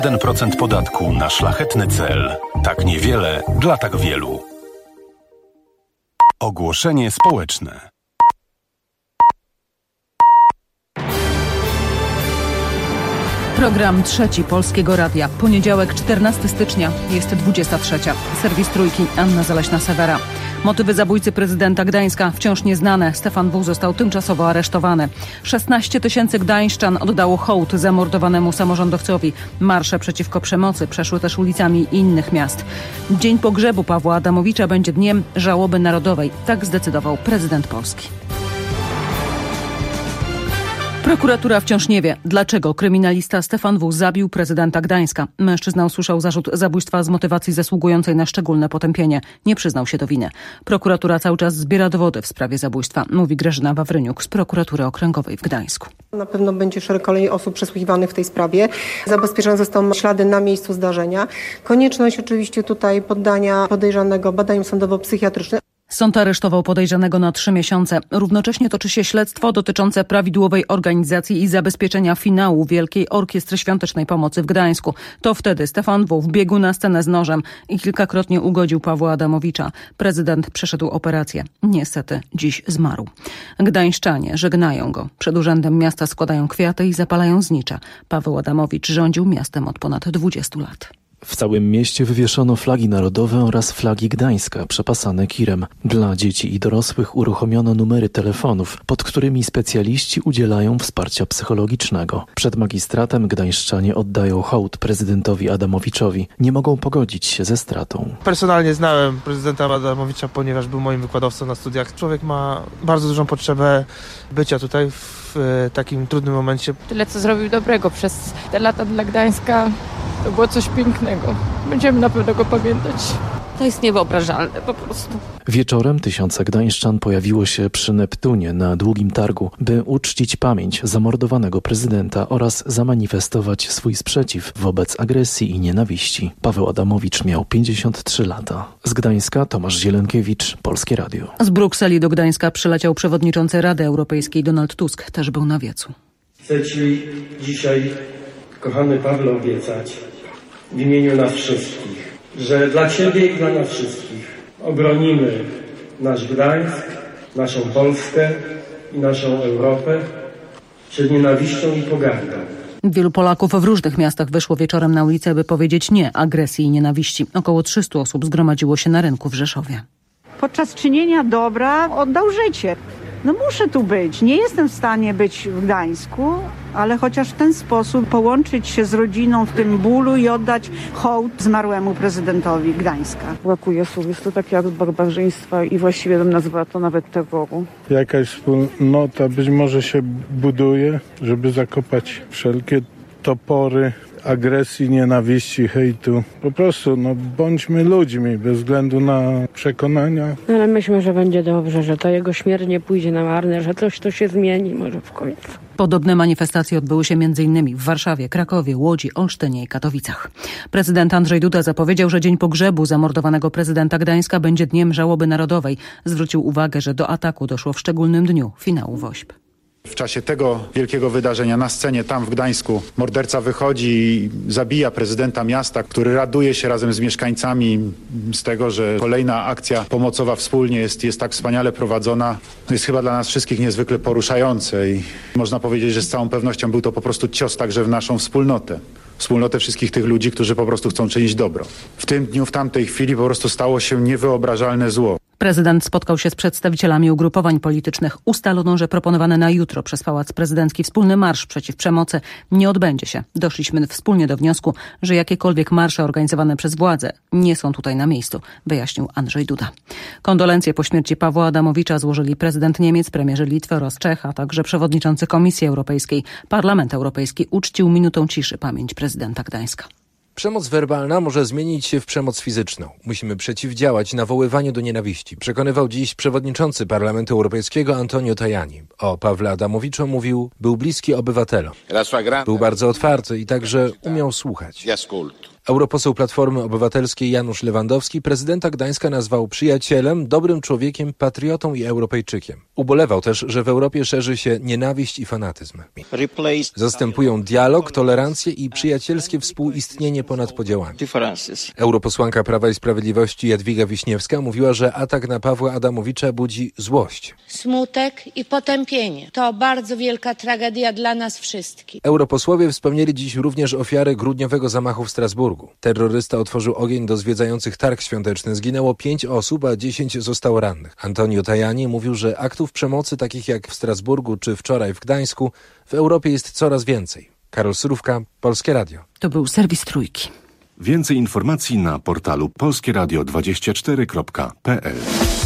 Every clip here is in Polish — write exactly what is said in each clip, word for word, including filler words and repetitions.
jeden procent podatku na szlachetny cel. Tak niewiele dla tak wielu. Ogłoszenie społeczne. Program trzeci Polskiego Radia. Poniedziałek, czternastego stycznia, jest dwudziesta trzecia. Serwis Trójki, Anna Zaleśna-Sewera. Motywy zabójcy prezydenta Gdańska wciąż nieznane. Stefan W. został tymczasowo aresztowany. szesnaście tysięcy gdańszczan oddało hołd zamordowanemu samorządowcowi. Marsze przeciwko przemocy przeszły też ulicami innych miast. Dzień pogrzebu Pawła Adamowicza będzie dniem żałoby narodowej. Tak zdecydował prezydent Polski. Prokuratura wciąż nie wie, dlaczego kryminalista Stefan W. zabił prezydenta Gdańska. Mężczyzna usłyszał zarzut zabójstwa z motywacji zasługującej na szczególne potępienie. Nie przyznał się do winy. Prokuratura cały czas zbiera dowody w sprawie zabójstwa, mówi Grażyna Wawryniuk z Prokuratury Okręgowej w Gdańsku. Na pewno będzie szereg kolejnych osób przesłuchiwanych w tej sprawie. Zabezpieczone zostaną ślady na miejscu zdarzenia. Konieczność oczywiście tutaj poddania podejrzanego badaniom sądowo-psychiatrycznym. Sąd aresztował podejrzanego na trzy miesiące. Równocześnie toczy się śledztwo dotyczące prawidłowej organizacji i zabezpieczenia finału Wielkiej Orkiestry Świątecznej Pomocy w Gdańsku. To wtedy Stefan W. wbiegł na scenę z nożem i kilkakrotnie ugodził Pawła Adamowicza. Prezydent przeszedł operację. Niestety dziś zmarł. Gdańszczanie żegnają go. Przed urzędem miasta składają kwiaty i zapalają znicza. Paweł Adamowicz rządził miastem od ponad dwudziestu lat. W całym mieście wywieszono flagi narodowe oraz flagi Gdańska przepasane kirem. Dla dzieci i dorosłych uruchomiono numery telefonów, pod którymi specjaliści udzielają wsparcia psychologicznego. Przed magistratem gdańszczanie oddają hołd prezydentowi Adamowiczowi. Nie mogą pogodzić się ze stratą. Personalnie znałem prezydenta Adamowicza, ponieważ był moim wykładowcą na studiach. Człowiek ma bardzo dużą potrzebę bycia tutaj w takim trudnym momencie. Tyle, co zrobił dobrego przez te lata dla Gdańska, to było coś pięknego. Będziemy na pewno go pamiętać. To jest niewyobrażalne po prostu. Wieczorem tysiące gdańszczan pojawiło się przy Neptunie na Długim Targu, by uczcić pamięć zamordowanego prezydenta oraz zamanifestować swój sprzeciw wobec agresji i nienawiści. Paweł Adamowicz miał pięćdziesiąt trzy lata. Z Gdańska Tomasz Zielenkiewicz, Polskie Radio. Z Brukseli do Gdańska przyleciał przewodniczący Rady Europejskiej Donald Tusk. Też był na wiecu. Chcę Ci dzisiaj, kochany Pawle, obiecać w imieniu nas wszystkich, że dla Ciebie i dla nas wszystkich obronimy nasz Gdańsk, naszą Polskę i naszą Europę przed nienawiścią i pogardą. Wielu Polaków w różnych miastach wyszło wieczorem na ulicę, by powiedzieć nie agresji i nienawiści. Około trzystu osób zgromadziło się na rynku w Rzeszowie. Podczas czynienia dobra oddał życie. No muszę tu być. Nie jestem w stanie być w Gdańsku, ale chociaż w ten sposób połączyć się z rodziną w tym bólu i oddać hołd zmarłemu prezydentowi Gdańska. Brakuje słów. Jest to taki akt barbarzyństwa i właściwie bym nazwała to nawet terroru. Jakaś wspólnota być może się buduje, żeby zakopać wszelkie topory agresji, nienawiści, hejtu. Po prostu no, bądźmy ludźmi bez względu na przekonania. Ale myślę, że będzie dobrze, że ta jego śmierć nie pójdzie na marne, że coś to się zmieni może w końcu. Podobne manifestacje odbyły się m.in. w Warszawie, Krakowie, Łodzi, Olsztynie i Katowicach. Prezydent Andrzej Duda zapowiedział, że dzień pogrzebu zamordowanego prezydenta Gdańska będzie dniem żałoby narodowej. Zwrócił uwagę, że do ataku doszło w szczególnym dniu finału WOŚP. W czasie tego wielkiego wydarzenia na scenie tam w Gdańsku morderca wychodzi i zabija prezydenta miasta, który raduje się razem z mieszkańcami z tego, że kolejna akcja pomocowa wspólnie jest, jest tak wspaniale prowadzona. Jest chyba dla nas wszystkich niezwykle poruszające i można powiedzieć, że z całą pewnością był to po prostu cios także w naszą wspólnotę. Wspólnotę wszystkich tych ludzi, którzy po prostu chcą czynić dobro. W tym dniu, w tamtej chwili po prostu stało się niewyobrażalne zło. Prezydent spotkał się z przedstawicielami ugrupowań politycznych. Ustalono, że proponowany na jutro przez Pałac Prezydencki wspólny marsz przeciw przemocy nie odbędzie się. Doszliśmy wspólnie do wniosku, że jakiekolwiek marsze organizowane przez władze nie są tutaj na miejscu, wyjaśnił Andrzej Duda. Kondolencje po śmierci Pawła Adamowicza złożyli prezydent Niemiec, premierzy Litwy oraz Czech, a także przewodniczący Komisji Europejskiej. Parlament Europejski uczcił minutą ciszy pamięć prezydenta Gdańska. Przemoc werbalna może zmienić się w przemoc fizyczną. Musimy przeciwdziałać nawoływaniu do nienawiści, przekonywał dziś przewodniczący Parlamentu Europejskiego Antonio Tajani. O Pawle Adamowiczu mówił, był bliski obywatelom. Był bardzo otwarty i także umiał słuchać. Europoseł Platformy Obywatelskiej Janusz Lewandowski prezydenta Gdańska nazwał przyjacielem, dobrym człowiekiem, patriotą i Europejczykiem. Ubolewał też, że w Europie szerzy się nienawiść i fanatyzm. Zastępują dialog, tolerancję i przyjacielskie współistnienie ponad podziałami. Europosłanka Prawa i Sprawiedliwości Jadwiga Wiśniewska mówiła, że atak na Pawła Adamowicza budzi złość. Smutek i potępienie. To bardzo wielka tragedia dla nas wszystkich. Europosłowie wspomnieli dziś również ofiary grudniowego zamachu w Strasburgu. Terrorysta otworzył ogień do zwiedzających targ świąteczny. Zginęło pięć osób, a dziesięć zostało rannych. Antonio Tajani mówił, że aktów przemocy takich jak w Strasburgu czy wczoraj w Gdańsku w Europie jest coraz więcej. Karol Surówka, Polskie Radio. To był serwis Trójki. Więcej informacji na portalu polskie radio dwadzieścia cztery kropka p l.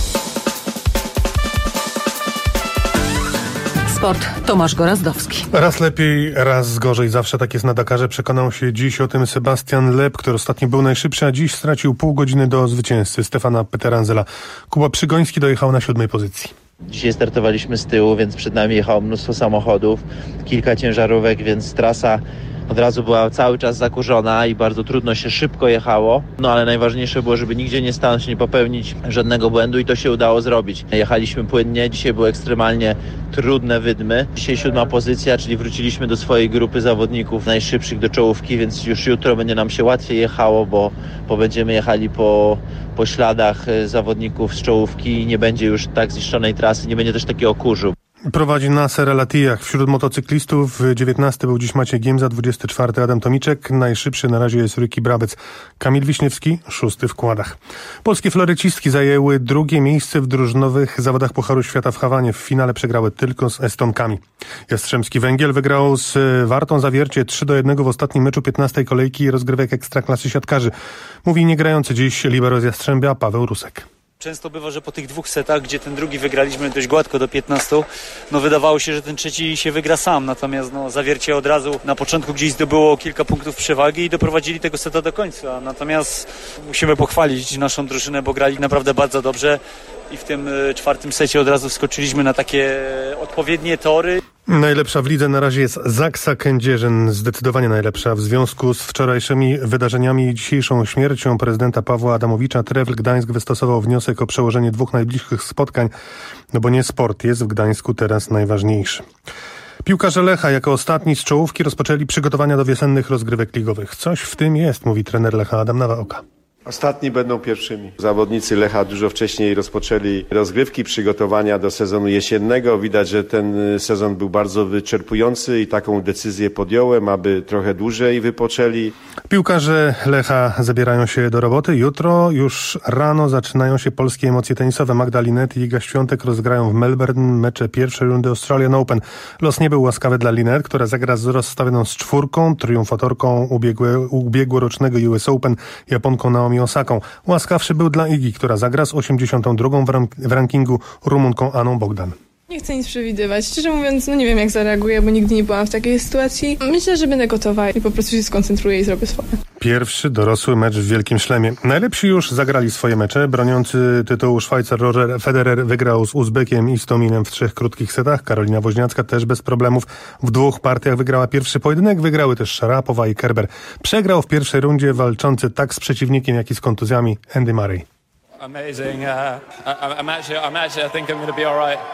Sport. Tomasz Gorazdowski. Raz lepiej, raz gorzej. Zawsze tak jest na Dakarze. Przekonał się dziś o tym Sebastian Loeb, który ostatnio był najszybszy, a dziś stracił pół godziny do zwycięzcy Stefana Peteranzela. Kuba Przygoński dojechał na siódmej pozycji. Dzisiaj startowaliśmy z tyłu, więc przed nami jechało mnóstwo samochodów, kilka ciężarówek, więc trasa od razu była cały czas zakurzona i bardzo trudno się szybko jechało. No ale najważniejsze było, żeby nigdzie nie stanąć, nie popełnić żadnego błędu i to się udało zrobić. Jechaliśmy płynnie, dzisiaj były ekstremalnie trudne wydmy. Dzisiaj siódma pozycja, czyli wróciliśmy do swojej grupy zawodników najszybszych do czołówki, więc już jutro będzie nam się łatwiej jechało, bo, bo będziemy jechali po, po śladach zawodników z czołówki i nie będzie już tak zniszczonej trasy, nie będzie też takiego kurzu. Prowadzi Nasser El Attiyah. Wśród motocyklistów dziewiętnasty był dziś Maciej Giemza, dwudziesty czwarty Adam Tomiczek, najszybszy na razie jest Ryki Brabec. Kamil Wiśniewski, szósty w kładach. Polskie florecistki zajęły drugie miejsce w drużynowych zawodach Pucharu Świata w Hawanie. W finale przegrały tylko z Estonkami. Jastrzębski Węgiel wygrał z Wartą Zawiercie trzy do jednego w ostatnim meczu piętnastej kolejki rozgrywek Ekstraklasy siatkarzy. Mówi niegrający dziś libero z Jastrzębia Paweł Rusek. Często bywa, że po tych dwóch setach, gdzie ten drugi wygraliśmy dość gładko do piętnastu, no wydawało się, że ten trzeci się wygra sam. Natomiast no, Zawiercie od razu na początku gdzieś zdobyło kilka punktów przewagi i doprowadzili tego seta do końca. Natomiast musimy pochwalić naszą drużynę, bo grali naprawdę bardzo dobrze i w tym czwartym secie od razu wskoczyliśmy na takie odpowiednie tory. Najlepsza w lidze na razie jest Zaksa Kędzierzyn, zdecydowanie najlepsza. W związku z wczorajszymi wydarzeniami i dzisiejszą śmiercią prezydenta Pawła Adamowicza Trefl Gdańsk wystosował wniosek o przełożenie dwóch najbliższych spotkań, no bo nie sport jest w Gdańsku teraz najważniejszy. Piłkarze Lecha jako ostatni z czołówki rozpoczęli przygotowania do wiosennych rozgrywek ligowych. Coś w tym jest, mówi trener Lecha Adam Nawałka. Ostatni będą pierwszymi. Zawodnicy Lecha dużo wcześniej rozpoczęli rozgrywki, przygotowania do sezonu jesiennego. Widać, że ten sezon był bardzo wyczerpujący i taką decyzję podjąłem, aby trochę dłużej wypoczęli. Piłkarze Lecha zabierają się do roboty. Jutro już rano zaczynają się polskie emocje tenisowe. Magda Linette i Iga Świątek rozgrają w Melbourne mecze pierwszej rundy Australian Open. Los nie był łaskawy dla Linette, która zagra z rozstawioną z czwórką, triumfatorką ubiegłe, ubiegłorocznego U S Open, Japonką Naomi Osaką. Łaskawszy był dla Igi, która zagra z osiemdziesiątą drugą w, rank- w rankingu Rumunką Aną Bogdan. Nie chcę nic przewidywać. Szczerze mówiąc, no nie wiem jak zareaguję, bo nigdy nie byłam w takiej sytuacji. Myślę, że będę gotowa i po prostu się skoncentruję i zrobię swoje. Pierwszy dorosły mecz w Wielkim Szlemie. Najlepsi już zagrali swoje mecze. Broniący tytułu Szwajcar Roger Federer wygrał z Uzbekiem Istominem w trzech krótkich setach. Karolina Woźniacka też bez problemów w dwóch partiach wygrała pierwszy pojedynek. Wygrały też Szarapowa i Kerber. Przegrał w pierwszej rundzie walczący tak z przeciwnikiem, jak i z kontuzjami Andy Murray. Amazing. Uh, I'm actually, I'm actually, I think I'm going to be all right.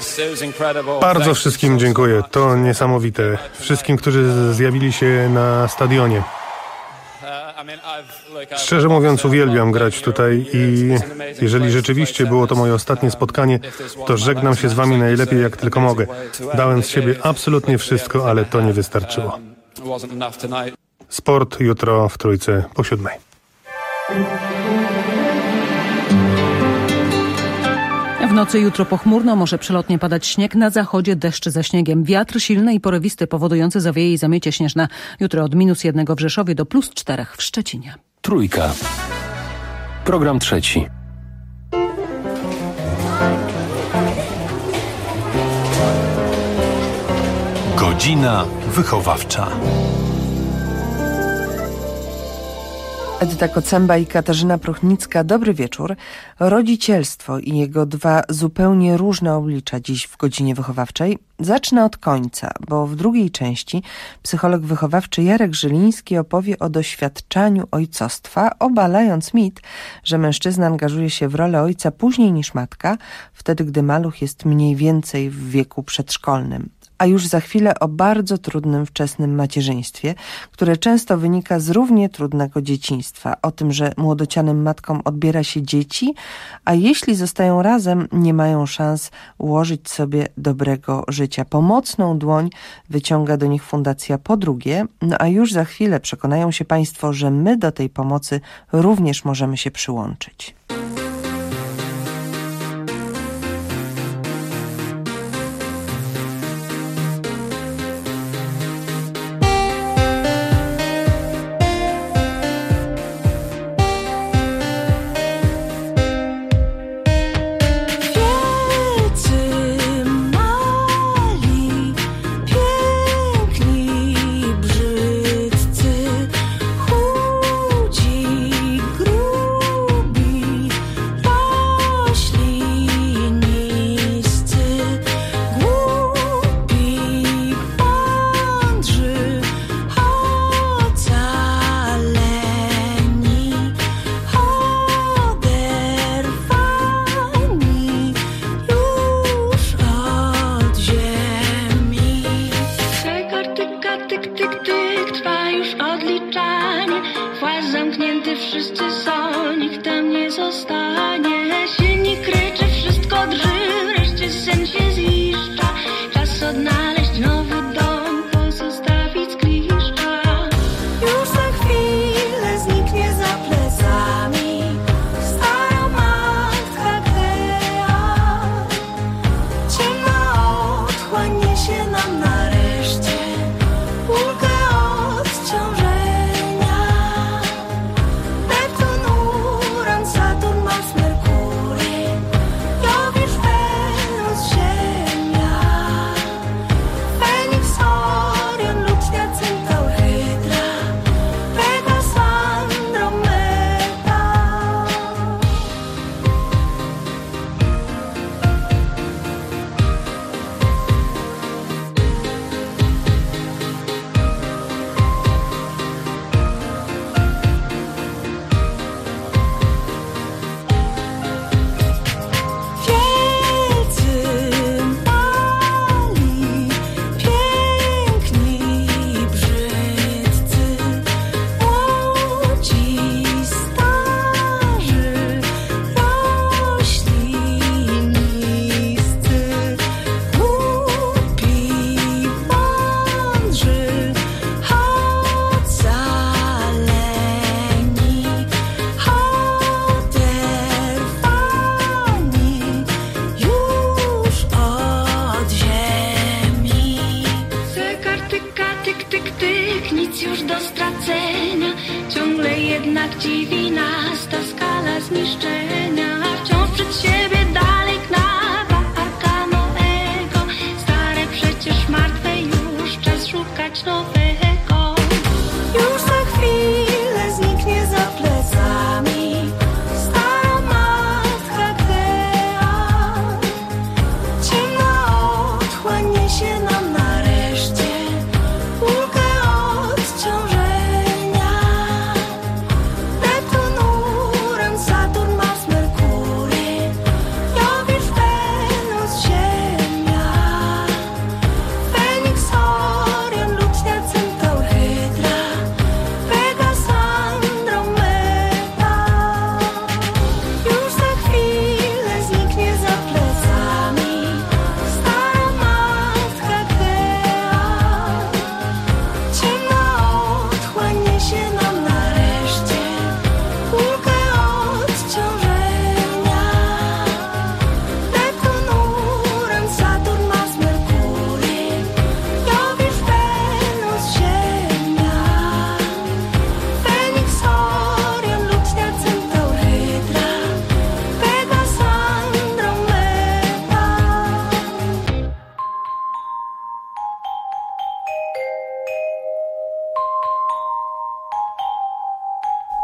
Bardzo wszystkim dziękuję. To niesamowite. Wszystkim, którzy zjawili się na stadionie. Szczerze mówiąc, uwielbiam grać tutaj i jeżeli rzeczywiście było to moje ostatnie spotkanie, to żegnam się z wami najlepiej jak tylko mogę. Dałem z siebie absolutnie wszystko, ale to nie wystarczyło. Sport jutro w Trójce po siódmej. W nocy jutro pochmurno, może przelotnie padać śnieg, na zachodzie deszcz ze śniegiem. Wiatr silny i porywisty powodujący zawieje i zamiecie śnieżne. Jutro od minus jednego w Rzeszowie do plus czterech w Szczecinie. Trójka. Program trzeci. Godzina wychowawcza. Edyta Kocemba i Katarzyna Prochnicka. Dobry wieczór. Rodzicielstwo i jego dwa zupełnie różne oblicza dziś w godzinie wychowawczej. Zacznę od końca, bo w drugiej części psycholog wychowawczy Jarek Żyliński opowie o doświadczaniu ojcostwa, obalając mit, że mężczyzna angażuje się w rolę ojca później niż matka, wtedy gdy maluch jest mniej więcej w wieku przedszkolnym. A już za chwilę o bardzo trudnym wczesnym macierzyństwie, które często wynika z równie trudnego dzieciństwa. O tym, że młodocianym matkom odbiera się dzieci, a jeśli zostają razem, nie mają szans ułożyć sobie dobrego życia. Pomocną dłoń wyciąga do nich Fundacja Po Drugie, no a już za chwilę przekonają się Państwo, że my do tej pomocy również możemy się przyłączyć. Saturn, Mars,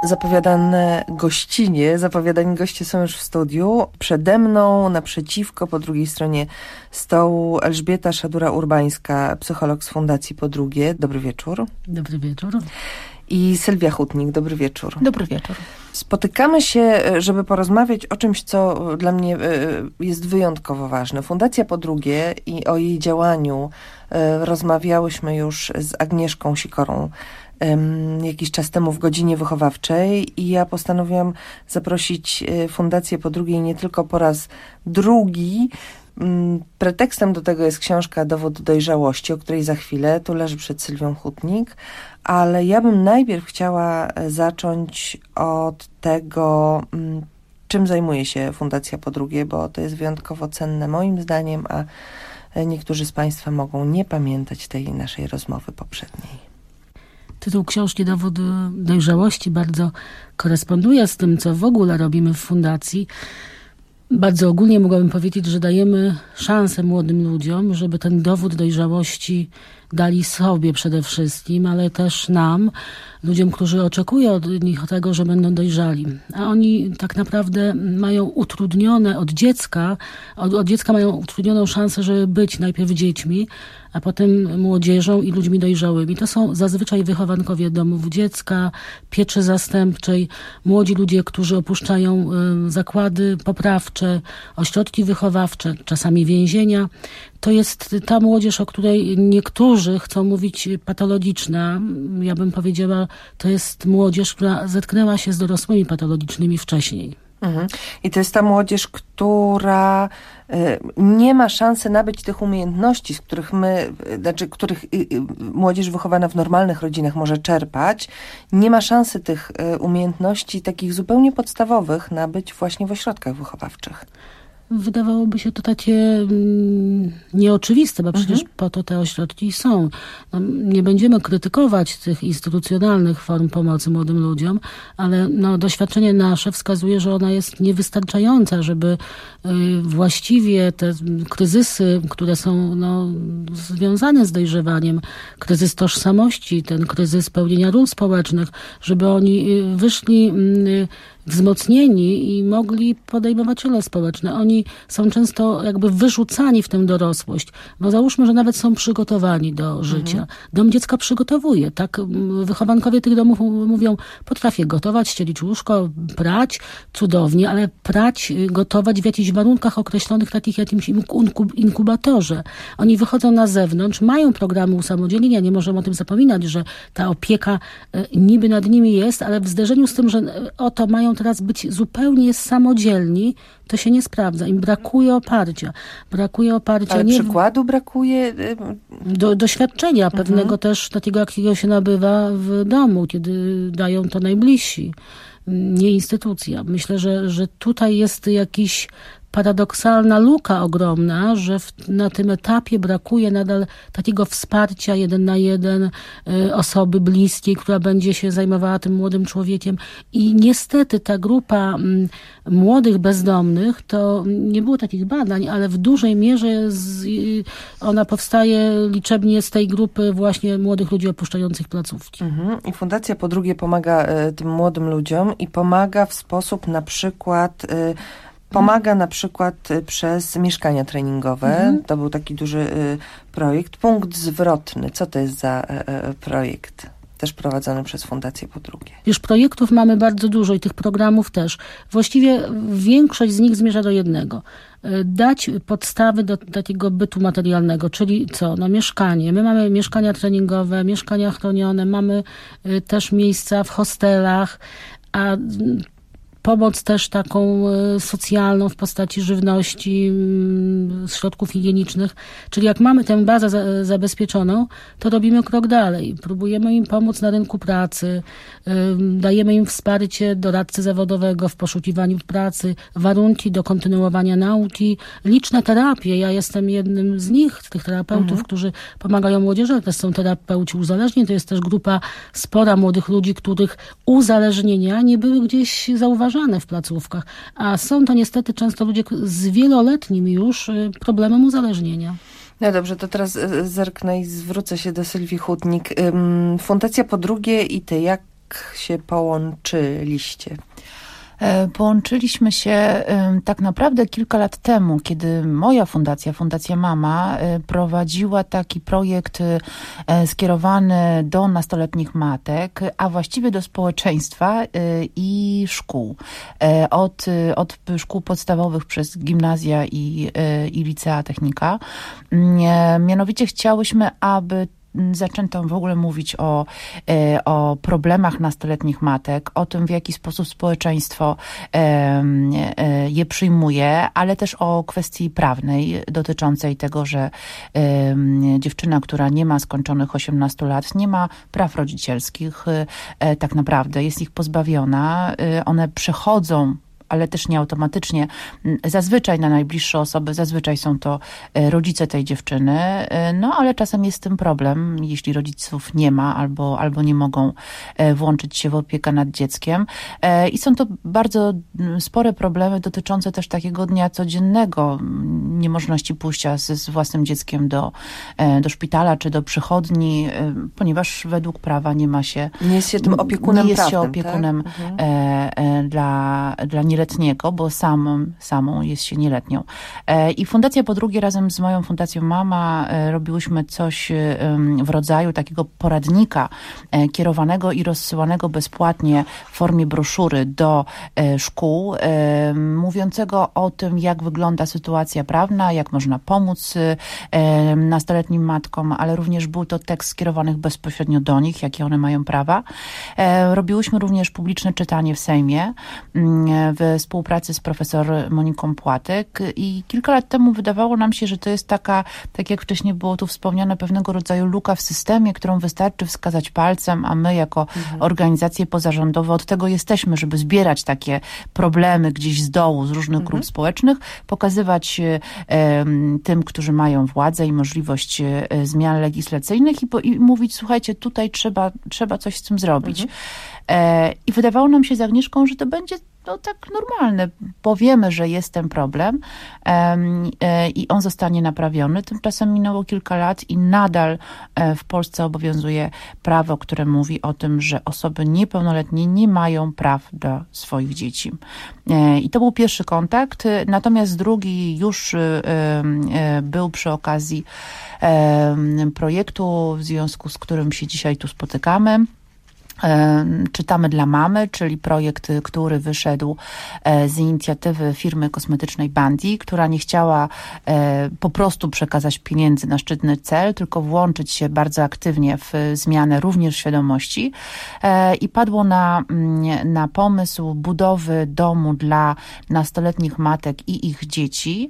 Zapowiadane gościnie, zapowiadani goście są już w studiu. Przede mną, naprzeciwko, po drugiej stronie stołu Elżbieta Szadura-Urbańska, psycholog z Fundacji Po Drugie. Dobry wieczór. Dobry wieczór. I Sylwia Hutnik. Dobry wieczór. Dobry wieczór. Spotykamy się, żeby porozmawiać o czymś, co dla mnie jest wyjątkowo ważne. Fundacja Po Drugie i o jej działaniu rozmawiałyśmy już z Agnieszką Sikorą jakiś czas temu w godzinie wychowawczej i ja postanowiłam zaprosić Fundację Po Drugie nie tylko po raz drugi. Pretekstem do tego jest książka Dowód dojrzałości, o której za chwilę tu leży przed Sylwią Hutnik, ale ja bym najpierw chciała zacząć od tego, czym zajmuje się Fundacja Po Drugie, bo to jest wyjątkowo cenne moim zdaniem, a niektórzy z Państwa mogą nie pamiętać tej naszej rozmowy poprzedniej. Tytuł książki Dowód dojrzałości bardzo koresponduje z tym, co w ogóle robimy w Fundacji. Bardzo ogólnie mogłabym powiedzieć, że dajemy szansę młodym ludziom, żeby ten dowód dojrzałości dali sobie przede wszystkim, ale też nam, ludziom, którzy oczekują od nich tego, że będą dojrzali. A oni tak naprawdę mają utrudnione od dziecka, od, od dziecka mają utrudnioną szansę, żeby być najpierw dziećmi, a potem młodzieżą i ludźmi dojrzałymi. To są zazwyczaj wychowankowie domów dziecka, pieczy zastępczej, młodzi ludzie, którzy opuszczają y, zakłady poprawcze, ośrodki wychowawcze, czasami więzienia. To jest ta młodzież, o której niektórzy chcą mówić patologiczna. Ja bym powiedziała, to jest młodzież, która zetknęła się z dorosłymi patologicznymi wcześniej. Mhm. I to jest ta młodzież, która y, nie ma szansy nabyć tych umiejętności, z których my, znaczy których y, y, młodzież wychowana w normalnych rodzinach może czerpać. Nie ma szansy tych y, umiejętności takich zupełnie podstawowych nabyć właśnie w ośrodkach wychowawczych. Wydawałoby się to takie mm, nieoczywiste, bo przecież mhm. po to te ośrodki są. No, nie będziemy krytykować tych instytucjonalnych form pomocy młodym ludziom, ale no, doświadczenie nasze wskazuje, że ona jest niewystarczająca, żeby y, właściwie te kryzysy, które są no, związane z dojrzewaniem, kryzys tożsamości, ten kryzys pełnienia ról społecznych, żeby oni y, wyszli y, wzmocnieni i mogli podejmować role społeczne. Oni są często jakby wyrzucani w tę dorosłość, bo załóżmy, że nawet są przygotowani do życia. Mhm. Dom dziecka przygotowuje, tak? Wychowankowie tych domów mówią, potrafię gotować, ścielić łóżko, prać, cudownie, ale prać, gotować w jakichś warunkach określonych, takich jakimś inkubatorze. Oni wychodzą na zewnątrz, mają programy usamodzielnienia, nie możemy o tym zapominać, że ta opieka niby nad nimi jest, ale w zderzeniu z tym, że oto mają teraz być zupełnie samodzielni, to się nie sprawdza. Im brakuje oparcia. Brakuje oparcia. Ale nie przykładu brakuje? Do, doświadczenia mhm. pewnego też takiego, jakiego się nabywa w domu, kiedy dają to najbliżsi. Nie instytucja. Myślę, że, że tutaj jest jakiś paradoksalna luka ogromna, że w, na tym etapie brakuje nadal takiego wsparcia jeden na jeden y, osoby bliskiej, która będzie się zajmowała tym młodym człowiekiem. I niestety ta grupa y, młodych bezdomnych, to nie było takich badań, ale w dużej mierze z, y, ona powstaje liczebnie z tej grupy właśnie młodych ludzi opuszczających placówki. Mhm. I Fundacja Po Drugie pomaga y, tym młodym ludziom i pomaga w sposób na przykład y, Pomaga na przykład przez mieszkania treningowe. Mhm. To był taki duży y, projekt. Punkt zwrotny. Co to jest za y, y, projekt? Też prowadzony przez Fundację Po Drugie. Już projektów mamy bardzo dużo i tych programów też. Właściwie większość z nich zmierza do jednego. Dać podstawy do takiego bytu materialnego, czyli co? No mieszkanie. My mamy mieszkania treningowe, mieszkania chronione, mamy y, też miejsca w hostelach, a pomoc też taką socjalną w postaci żywności, środków higienicznych. Czyli jak mamy tę bazę za, zabezpieczoną, to robimy krok dalej. Próbujemy im pomóc na rynku pracy, dajemy im wsparcie doradcy zawodowego w poszukiwaniu pracy, warunki do kontynuowania nauki, liczne terapie. Ja jestem jednym z nich, z tych terapeutów, mhm. którzy pomagają młodzieży, ale też są terapeuci uzależnień. To jest też grupa spora młodych ludzi, których uzależnienia nie były gdzieś zauważone w placówkach, a są to niestety często ludzie z wieloletnim już problemem uzależnienia. No dobrze, to teraz zerknę i zwrócę się do Sylwii Hutnik. Fundacja Po Drugie i ty, jak jak się połączyliście? Połączyliśmy się tak naprawdę kilka lat temu, kiedy moja fundacja, Fundacja Mama, prowadziła taki projekt skierowany do nastoletnich matek, a właściwie do społeczeństwa i szkół. Od, od szkół podstawowych przez gimnazja i, i licea technika. Mianowicie chciałyśmy, aby zaczęto w ogóle mówić o, o problemach nastoletnich matek, o tym, w jaki sposób społeczeństwo je przyjmuje, ale też o kwestii prawnej dotyczącej tego, że dziewczyna, która nie ma skończonych osiemnastu lat, nie ma praw rodzicielskich, tak naprawdę jest ich pozbawiona. One przechodzą, ale też nie automatycznie, zazwyczaj na najbliższe osoby, zazwyczaj są to rodzice tej dziewczyny, no ale czasem jest z tym problem, jeśli rodziców nie ma albo, albo nie mogą włączyć się w opiekę nad dzieckiem. I są to bardzo spore problemy dotyczące też takiego dnia codziennego, niemożności pójścia z, z własnym dzieckiem do, do szpitala czy do przychodni, ponieważ według prawa nie ma się... Nie jest się tym opiekunem Nie jest prawnym, się opiekunem tak? mhm. dla, dla nieletniego. Letniego, bo samą, samą jest się nieletnią. I fundacja po drugie razem z moją Fundacją Mama robiłyśmy coś w rodzaju takiego poradnika kierowanego i rozsyłanego bezpłatnie w formie broszury do szkół, mówiącego o tym, jak wygląda sytuacja prawna, jak można pomóc nastoletnim matkom, ale również był to tekst skierowany bezpośrednio do nich, jakie one mają prawa. Robiłyśmy również publiczne czytanie w Sejmie w współpracy z profesor Moniką Płatek i kilka lat temu wydawało nam się, że to jest taka, tak jak wcześniej było tu wspomniane, pewnego rodzaju luka w systemie, którą wystarczy wskazać palcem, a my jako mhm. organizacje pozarządowe od tego jesteśmy, żeby zbierać takie problemy gdzieś z dołu, z różnych mhm. grup społecznych, pokazywać e, tym, którzy mają władzę i możliwość e, zmian legislacyjnych i, po, i mówić, słuchajcie, tutaj trzeba, trzeba coś z tym zrobić. Mhm. E, I wydawało nam się z Agnieszką, że to będzie no tak normalne. Powiemy, że jest ten problem um, e, i on zostanie naprawiony. Tymczasem minęło kilka lat i nadal e, w Polsce obowiązuje prawo, które mówi o tym, że osoby niepełnoletnie nie mają praw do swoich dzieci. E, I to był pierwszy kontakt. Natomiast drugi już e, e, był przy okazji e, projektu, w związku z którym się dzisiaj tu spotykamy. Czytamy dla mamy, czyli projekt, który wyszedł z inicjatywy firmy kosmetycznej Bandy, która nie chciała po prostu przekazać pieniędzy na szczytny cel, tylko włączyć się bardzo aktywnie w zmianę również świadomości i padło na, na pomysł budowy domu dla nastoletnich matek i ich dzieci,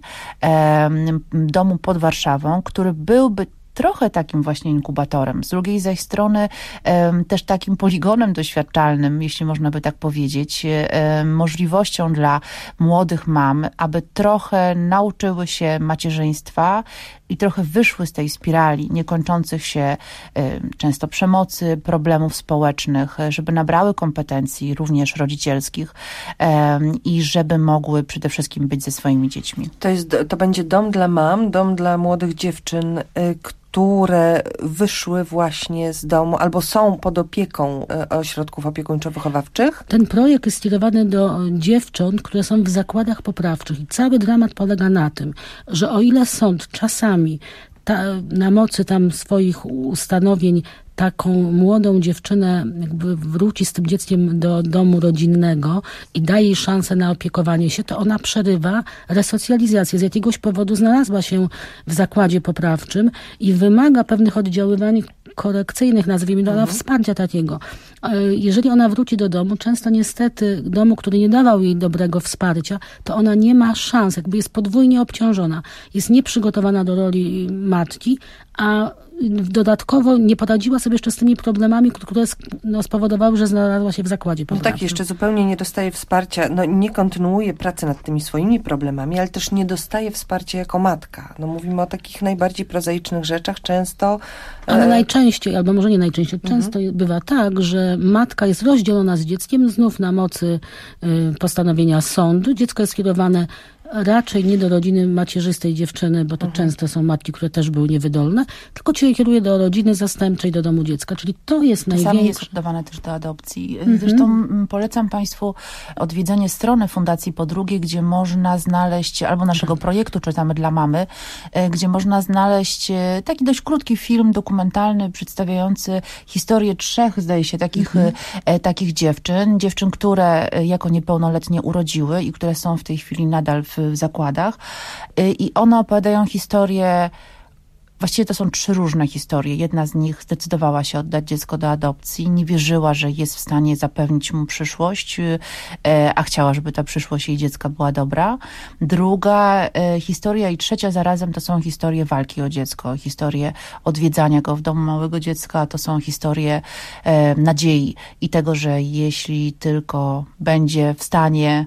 domu pod Warszawą, który byłby trochę takim właśnie inkubatorem. Z drugiej zaś strony um, też takim poligonem doświadczalnym, jeśli można by tak powiedzieć, um, możliwością dla młodych mam, aby trochę nauczyły się macierzyństwa i trochę wyszły z tej spirali niekończących się um, często przemocy, problemów społecznych, żeby nabrały kompetencji również rodzicielskich um, i żeby mogły przede wszystkim być ze swoimi dziećmi. To jest, to będzie dom dla mam, dom dla młodych dziewczyn, y, które wyszły właśnie z domu albo są pod opieką ośrodków opiekuńczo-wychowawczych? Ten projekt jest skierowany do dziewcząt, które są w zakładach poprawczych i cały dramat polega na tym, że o ile sąd czasami ta, na mocy tam swoich ustanowień taką młodą dziewczynę jakby wróci z tym dzieckiem do domu rodzinnego i daje jej szansę na opiekowanie się, to ona przerywa resocjalizację. Z jakiegoś powodu znalazła się w zakładzie poprawczym i wymaga pewnych oddziaływań korekcyjnych, nazwijmy to, mhm. wsparcia takiego. Jeżeli ona wróci do domu, często niestety domu, który nie dawał jej dobrego wsparcia, to ona nie ma szans, jakby jest podwójnie obciążona. Jest nieprzygotowana do roli matki, a dodatkowo nie poradziła sobie jeszcze z tymi problemami, które no, spowodowały, że znalazła się w zakładzie poprawczym. No tak, jeszcze zupełnie nie dostaje wsparcia, no nie kontynuuje pracy nad tymi swoimi problemami, ale też nie dostaje wsparcia jako matka. No mówimy o takich najbardziej prozaicznych rzeczach, często... Ale e... najczęściej, albo może nie najczęściej, mhm. często bywa tak, że matka jest rozdzielona z dzieckiem, znów na mocy y, postanowienia sądu. Dziecko jest skierowane raczej nie do rodziny macierzystej dziewczyny, bo to mhm. często są matki, które też były niewydolne, tylko cię kieruje do rodziny zastępczej, do domu dziecka. Czyli to jest największe. Czasami jest dodawane też do adopcji. Mhm. Zresztą polecam Państwu odwiedzenie strony Fundacji Podrugie, gdzie można znaleźć, albo naszego projektu Czytamy dla mamy, gdzie można znaleźć taki dość krótki film dokumentalny przedstawiający historię trzech, zdaje się, takich, mhm. takich dziewczyn. Dziewczyn, które jako niepełnoletnie urodziły i które są w tej chwili nadal w zakładach. I one opowiadają historię. Właściwie to są trzy różne historie. Jedna z nich zdecydowała się oddać dziecko do adopcji, nie wierzyła, że jest w stanie zapewnić mu przyszłość, a chciała, żeby ta przyszłość jej dziecka była dobra. Druga historia i trzecia zarazem to są historie walki o dziecko, historie odwiedzania go w domu małego dziecka, to są historie nadziei i tego, że jeśli tylko będzie w stanie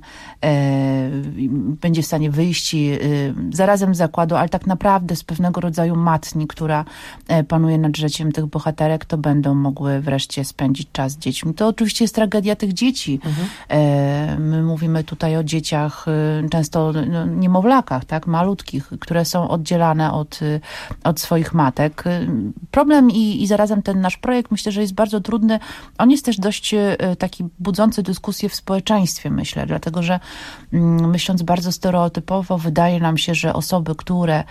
będzie w stanie wyjść zarazem z zakładu, ale tak naprawdę z pewnego rodzaju matki, która panuje nad życiem tych bohaterek, to będą mogły wreszcie spędzić czas z dziećmi. To oczywiście jest tragedia tych dzieci. Mhm. My mówimy tutaj o dzieciach, często no, niemowlakach, tak, malutkich, które są oddzielane od, od swoich matek. Problem i, i zarazem ten nasz projekt, myślę, że jest bardzo trudny. On jest też dość taki budzący dyskusję w społeczeństwie, myślę, dlatego, że myśląc bardzo stereotypowo, wydaje nam się, że osoby, które,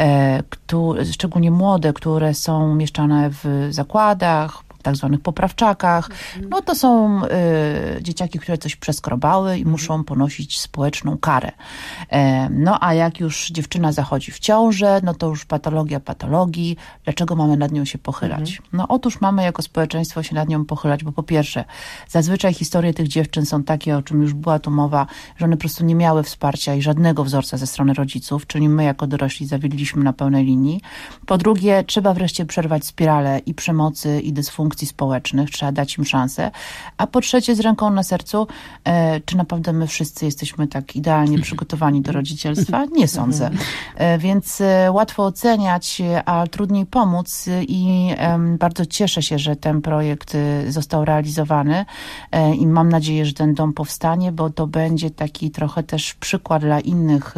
które szczególnie młode, które są umieszczane w zakładach, tak zwanych poprawczakach, no to są y, dzieciaki, które coś przeskrobały i muszą ponosić społeczną karę. E, no a jak już dziewczyna zachodzi w ciążę, no to już patologia patologii. Dlaczego mamy nad nią się pochylać? Mhm. No otóż mamy jako społeczeństwo się nad nią pochylać, bo po pierwsze, zazwyczaj historie tych dziewczyn są takie, o czym już była tu mowa, że one po prostu nie miały wsparcia i żadnego wzorca ze strony rodziców, czyli my jako dorośli zawililiśmy na pełnej linii. Po drugie, trzeba wreszcie przerwać spiralę i przemocy, i dysfunkcji społecznych, trzeba dać im szansę. A po trzecie, z ręką na sercu, e, czy naprawdę my wszyscy jesteśmy tak idealnie przygotowani do rodzicielstwa? Nie sądzę. E, więc e, łatwo oceniać, a trudniej pomóc i e, bardzo cieszę się, że ten projekt e, został realizowany e, i mam nadzieję, że ten dom powstanie, bo to będzie taki trochę też przykład dla innych,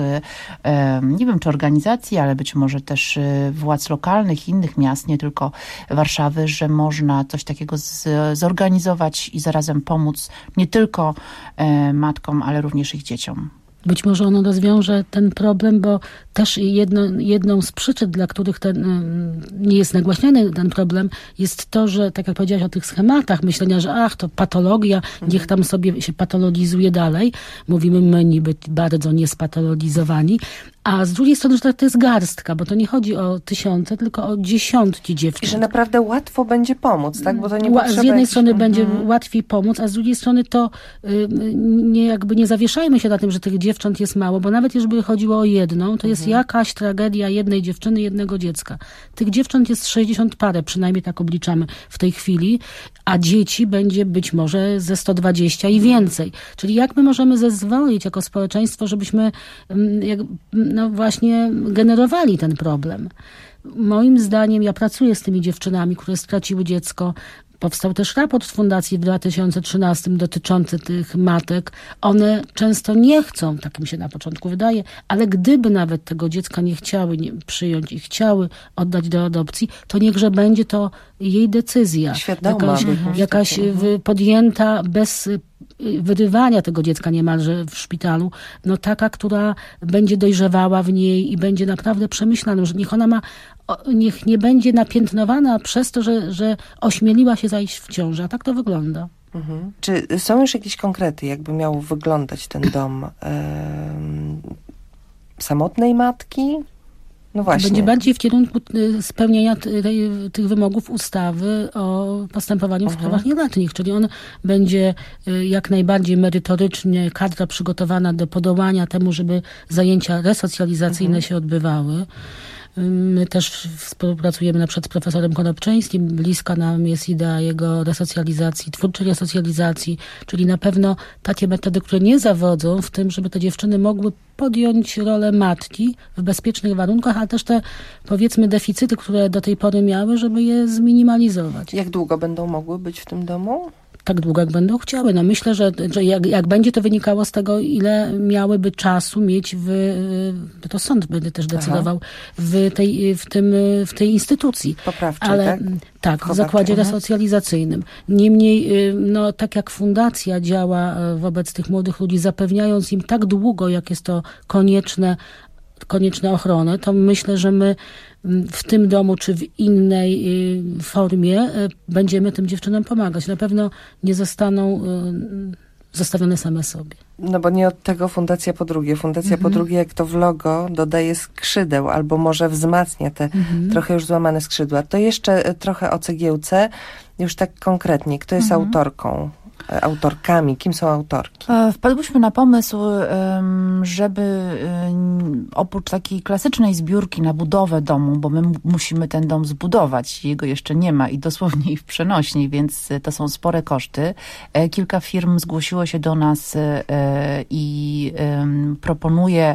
e, nie wiem, czy organizacji, ale być może też e, władz lokalnych, innych miast, nie tylko Warszawy, że można coś takiego z, zorganizować i zarazem pomóc nie tylko e, matkom, ale również ich dzieciom. Być może ono rozwiąże ten problem, bo też jedno, jedną z przyczyn, dla których ten, nie jest nagłaśniany ten problem, jest to, że tak jak powiedziałaś o tych schematach myślenia, że ach, to patologia, mhm. niech tam sobie się patologizuje dalej. Mówimy my niby bardzo niespatologizowani. A z drugiej strony, że to jest garstka, bo to nie chodzi o tysiące, tylko o dziesiątki dziewczyn. I że naprawdę łatwo będzie pomóc, tak? Bo to nie Ła- potrzeba Z jednej jakiś... strony mm-hmm. będzie łatwiej pomóc, a z drugiej strony to y, nie, jakby nie zawieszajmy się na tym, że tych dziewcząt jest mało, bo nawet jeżeli chodziło o jedną, to jest mm-hmm. jakaś tragedia jednej dziewczyny, jednego dziecka. Tych dziewcząt jest sześćdziesiąt parę, przynajmniej tak obliczamy w tej chwili, a dzieci będzie być może ze sto dwadzieścia i więcej. Czyli jak my możemy zezwolić jako społeczeństwo, żebyśmy jak, no właśnie generowali ten problem. Moim zdaniem, ja pracuję z tymi dziewczynami, które straciły dziecko. Powstał też raport Fundacji w dwa tysiące trzynastym dotyczący tych matek. One często nie chcą, tak mi się na początku wydaje, ale gdyby nawet tego dziecka nie chciały nie, przyjąć i chciały oddać do adopcji, to niechże będzie to jej decyzja. Świadoma. Jakaś, mhm. jakaś mhm. podjęta bez wyrywania tego dziecka niemalże w szpitalu, no taka, która będzie dojrzewała w niej i będzie naprawdę przemyślaną, że niech ona ma, niech nie będzie napiętnowana przez to, że, że ośmieliła się zajść w ciążę. A tak to wygląda. Mhm. Czy są już jakieś konkrety, jakby miał wyglądać ten dom ehm, samotnej matki? No właśnie. Będzie bardziej w kierunku spełnienia tych wymogów ustawy o postępowaniu w sprawach nieletnich, czyli on będzie jak najbardziej merytorycznie, kadra przygotowana do podołania temu, żeby zajęcia resocjalizacyjne mhm. się odbywały. My też współpracujemy na przykład z profesorem Konopczyńskim. Bliska nam jest idea jego resocjalizacji, twórczej resocjalizacji, czyli na pewno takie metody, które nie zawodzą w tym, żeby te dziewczyny mogły podjąć rolę matki w bezpiecznych warunkach, ale też te, powiedzmy, deficyty, które do tej pory miały, żeby je zminimalizować. Jak długo będą mogły być w tym domu? tak długo, jak będą chciały. No myślę, że, że jak, jak będzie to wynikało z tego, ile miałyby czasu mieć w, to sąd będzie też decydował, w tej, w tym, w tej instytucji. Poprawczej, ale, tak? Tak, w zakładzie aha. resocjalizacyjnym. Niemniej, no tak jak fundacja działa wobec tych młodych ludzi, zapewniając im tak długo, jak jest to konieczne, konieczne ochronę, to myślę, że my w tym domu czy w innej formie będziemy tym dziewczynom pomagać. Na pewno nie zostaną zostawione same sobie. No bo nie od tego Fundacja Po Drugie. Fundacja mhm. Po Drugie, jak to w logo, dodaje skrzydeł albo może wzmacnia te mhm. trochę już złamane skrzydła. To jeszcze trochę o cegiełce, już tak konkretnie. Kto jest mhm. autorką? Autorkami? Kim są autorki? Wpadłyśmy na pomysł, żeby oprócz takiej klasycznej zbiórki na budowę domu, bo my musimy ten dom zbudować, jego jeszcze nie ma i dosłownie i w przenośni, więc to są spore koszty. Kilka firm zgłosiło się do nas i proponuje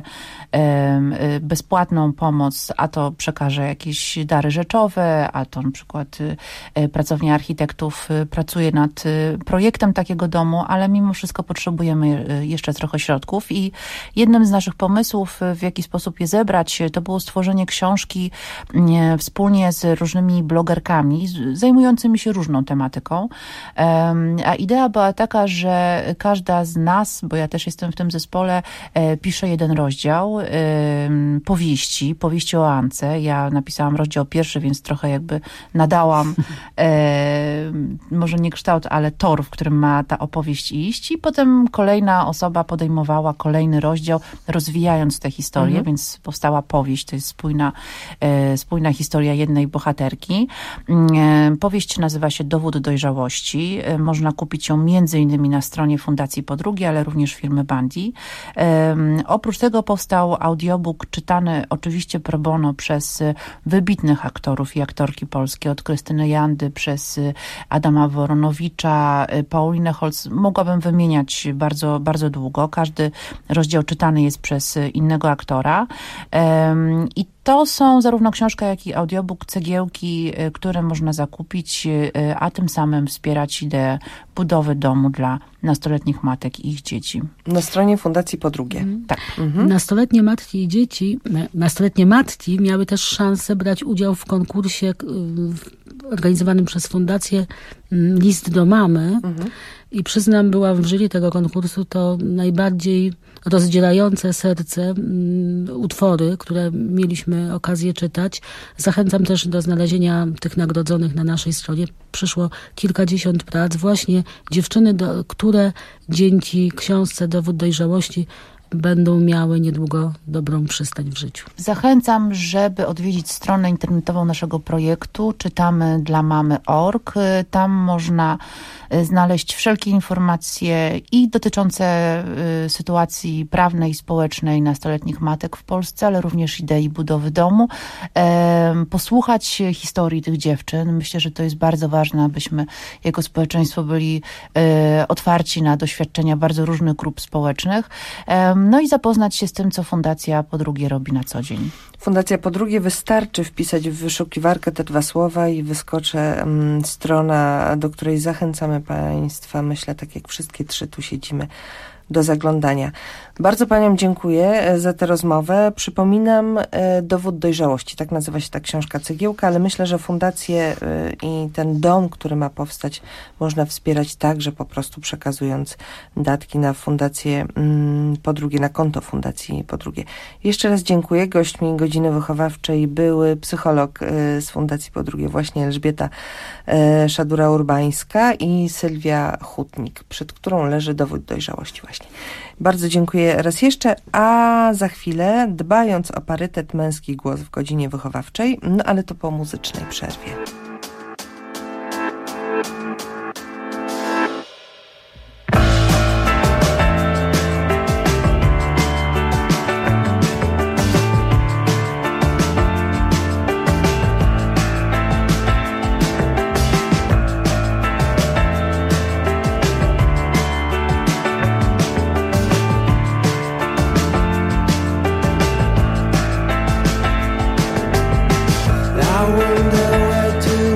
bezpłatną pomoc, a to przekaże jakieś dary rzeczowe, a to na przykład pracownia architektów pracuje nad projektem takiego domu, ale mimo wszystko potrzebujemy jeszcze trochę środków i jednym z naszych pomysłów, w jaki sposób je zebrać, to było stworzenie książki wspólnie z różnymi blogerkami zajmującymi się różną tematyką. A idea była taka, że każda z nas, bo ja też jestem w tym zespole, pisze jeden rozdział powieści, powieści o Ance. Ja napisałam rozdział pierwszy, więc trochę jakby nadałam może nie kształt, ale tor, w którym ma ta opowieść iść i potem kolejna osoba podejmowała kolejny rozdział, rozwijając tę historię, mhm. więc powstała powieść, to jest spójna, e, spójna historia jednej bohaterki. E, powieść nazywa się Dowód dojrzałości. E, można kupić ją między innymi na stronie Fundacji Po Drugie, ale również firmy Bandi. E, oprócz tego powstał audiobook czytany oczywiście pro bono przez wybitnych aktorów i aktorki polskie, od Krystyny Jandy przez Adama Woronowicza, Paulinę Holz. Mogłabym wymieniać bardzo, bardzo długo. Każdy rozdział czytany jest przez innego aktora. I to są zarówno książka, jak i audiobook, cegiełki, które można zakupić, a tym samym wspierać ideę budowy domu dla nastoletnich matek i ich dzieci. Na stronie Fundacji Po Drugie. Mhm. Tak. Mhm. Nastoletnie matki i dzieci, nastoletnie matki miały też szansę brać udział w konkursie organizowanym przez Fundację List do Mamy. Mhm. I przyznam, była w jury tego konkursu to najbardziej rozdzierające serce um, utwory, które mieliśmy okazję czytać. Zachęcam też do znalezienia tych nagrodzonych na naszej stronie. Przyszło kilkadziesiąt prac. Właśnie dziewczyny, do, które dzięki książce Dowód dojrzałości będą miały niedługo dobrą przystań w życiu. Zachęcam, żeby odwiedzić stronę internetową naszego projektu czytamy dla mamy kropka org. Tam można znaleźć wszelkie informacje i dotyczące y, sytuacji prawnej i społecznej nastoletnich matek w Polsce, ale również idei budowy domu. E, posłuchać historii tych dziewczyn. Myślę, że to jest bardzo ważne, abyśmy jako społeczeństwo byli e, otwarci na doświadczenia bardzo różnych grup społecznych. E, no i zapoznać się z tym, co Fundacja Po Drugie robi na co dzień. Fundacja Po Drugie, wystarczy wpisać w wyszukiwarkę te dwa słowa i wyskoczy um, strona, do której zachęcamy Państwa, myślę, tak jak wszystkie trzy tu siedzimy, do zaglądania. Bardzo Paniom dziękuję za tę rozmowę. Przypominam, Dowód dojrzałości, tak nazywa się ta książka Cegiełka, ale myślę, że fundację i ten dom, który ma powstać, można wspierać także po prostu przekazując datki na Fundację Po Drugie, na konto Fundacji Po Drugie. Jeszcze raz dziękuję. Gośćmi godziny wychowawczej były psycholog z Fundacji Po Drugie, właśnie Elżbieta Szadura-Urbańska i Sylwia Hutnik, przed którą leży Dowód dojrzałości właśnie. Bardzo dziękuję raz jeszcze, a za chwilę, dbając o parytet, męski głos w godzinie wychowawczej, no ale to po muzycznej przerwie. I wonder where to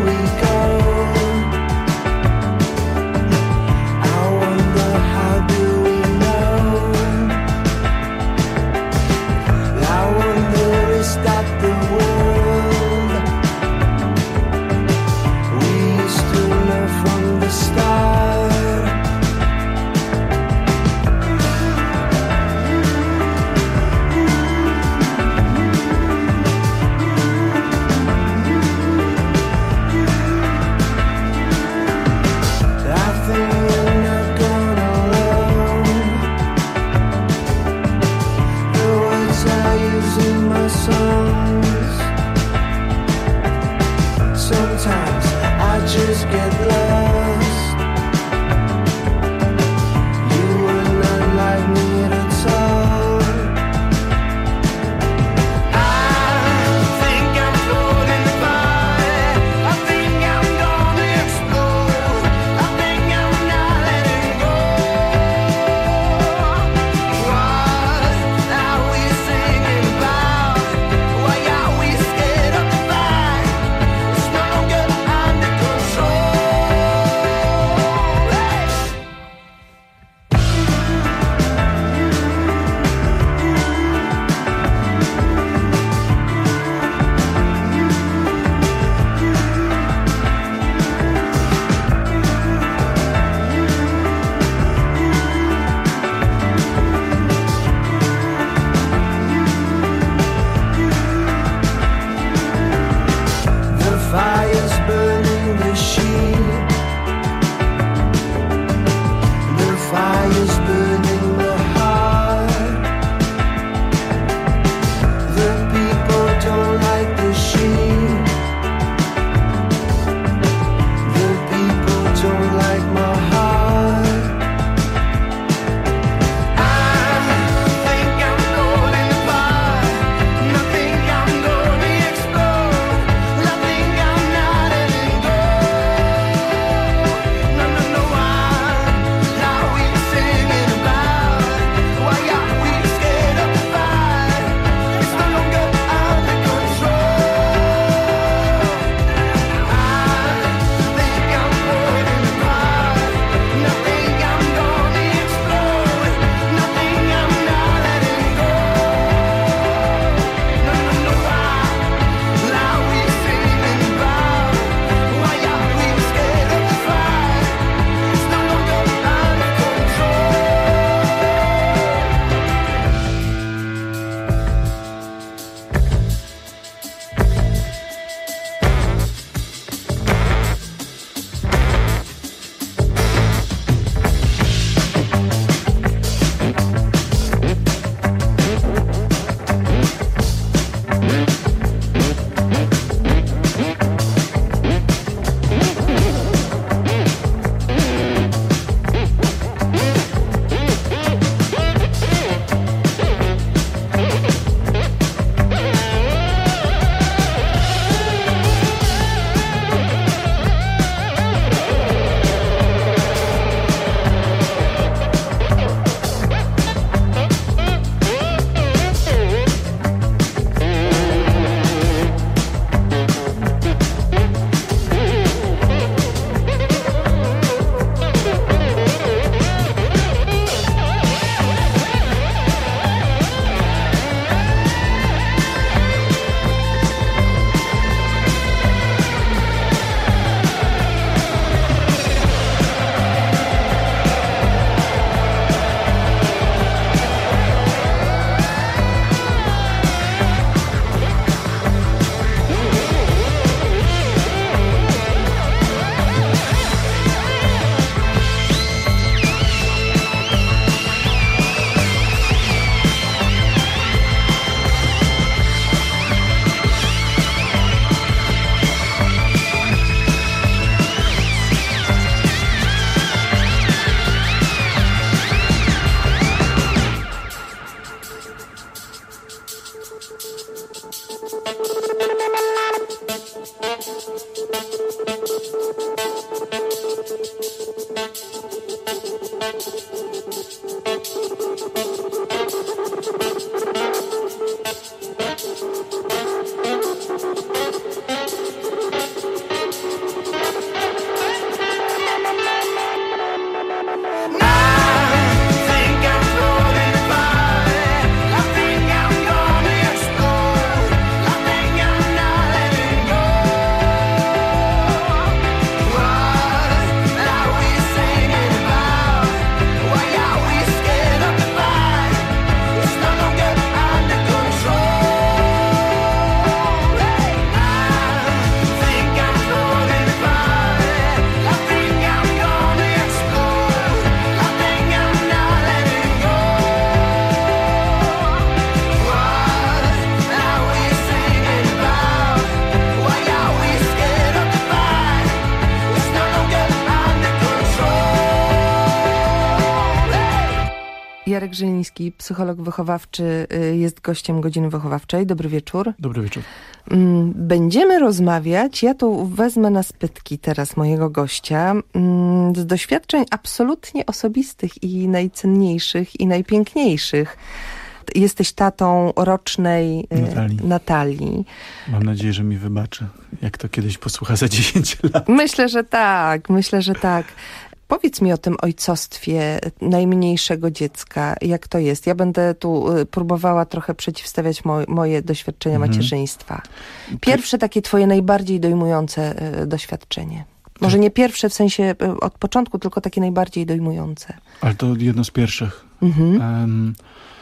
Jarek Zieliński, psycholog wychowawczy, jest gościem Godziny Wychowawczej. Dobry wieczór. Dobry wieczór. Będziemy rozmawiać, ja tu wezmę na spytki teraz mojego gościa, z doświadczeń absolutnie osobistych i najcenniejszych i najpiękniejszych. Jesteś tatą rocznej Natalii. Natalii. Mam nadzieję, że mi wybaczy, jak to kiedyś posłucha za dziesięć lat. Myślę, że tak, myślę, że tak. Powiedz mi o tym ojcostwie najmniejszego dziecka. Jak to jest? Ja będę tu próbowała trochę przeciwstawiać mo- moje doświadczenia mhm. macierzyństwa. Pierwsze takie twoje najbardziej dojmujące doświadczenie. Może nie pierwsze w sensie od początku, tylko takie najbardziej dojmujące. Ale to jedno z pierwszych. Mhm. Um,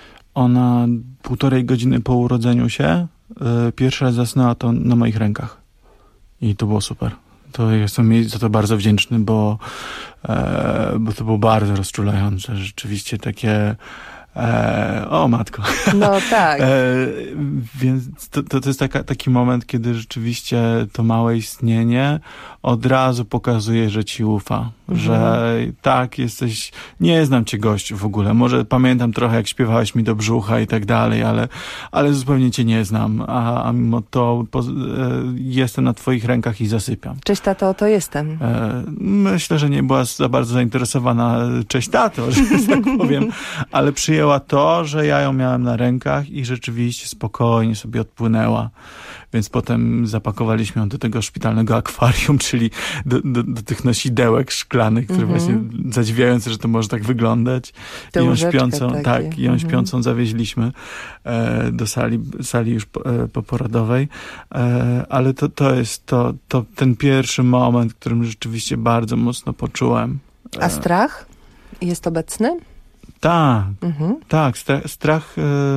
ona półtorej godziny po urodzeniu się y, pierwszy raz zasnęła to na moich rękach. I to było super. To jestem jej za to bardzo wdzięczny, bo, e, bo to było bardzo rozczulające. Rzeczywiście takie... E, o matko. No tak. E, więc to, to, to jest taka, taki moment, kiedy rzeczywiście to małe istnienie od razu pokazuje, że ci ufa. Mhm. Że tak, jesteś... Nie znam cię, gościu, w ogóle. Może pamiętam trochę, jak śpiewałeś mi do brzucha i tak dalej, ale, ale zupełnie cię nie znam. A, a mimo to po, e, jestem na twoich rękach i zasypiam. Cześć tato, to jestem. E, myślę, że nie była za bardzo zainteresowana cześć tato, że tak powiem, ale przyjęła to, że ja ją miałem na rękach i rzeczywiście spokojnie sobie odpłynęła. Więc potem zapakowaliśmy ją do tego szpitalnego akwarium, czyli do, do, do tych nosidełek szklanych, które mm-hmm. właśnie zadziwiające, że to może tak wyglądać. Te I ją śpiącą, takie. tak, i ją mm-hmm. śpiącą zawieźliśmy e, do sali, sali już po, e, poporodowej. E, ale to, to jest to, to ten pierwszy moment, w którym rzeczywiście bardzo mocno poczułem. E, A strach jest obecny? Tak, mhm. tak. Strach, strach,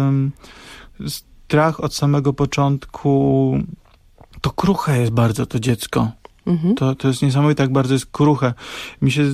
yy, strach od samego początku, to kruche jest bardzo to dziecko. Mhm. To, to jest niesamowite, jak bardzo jest kruche. Mi się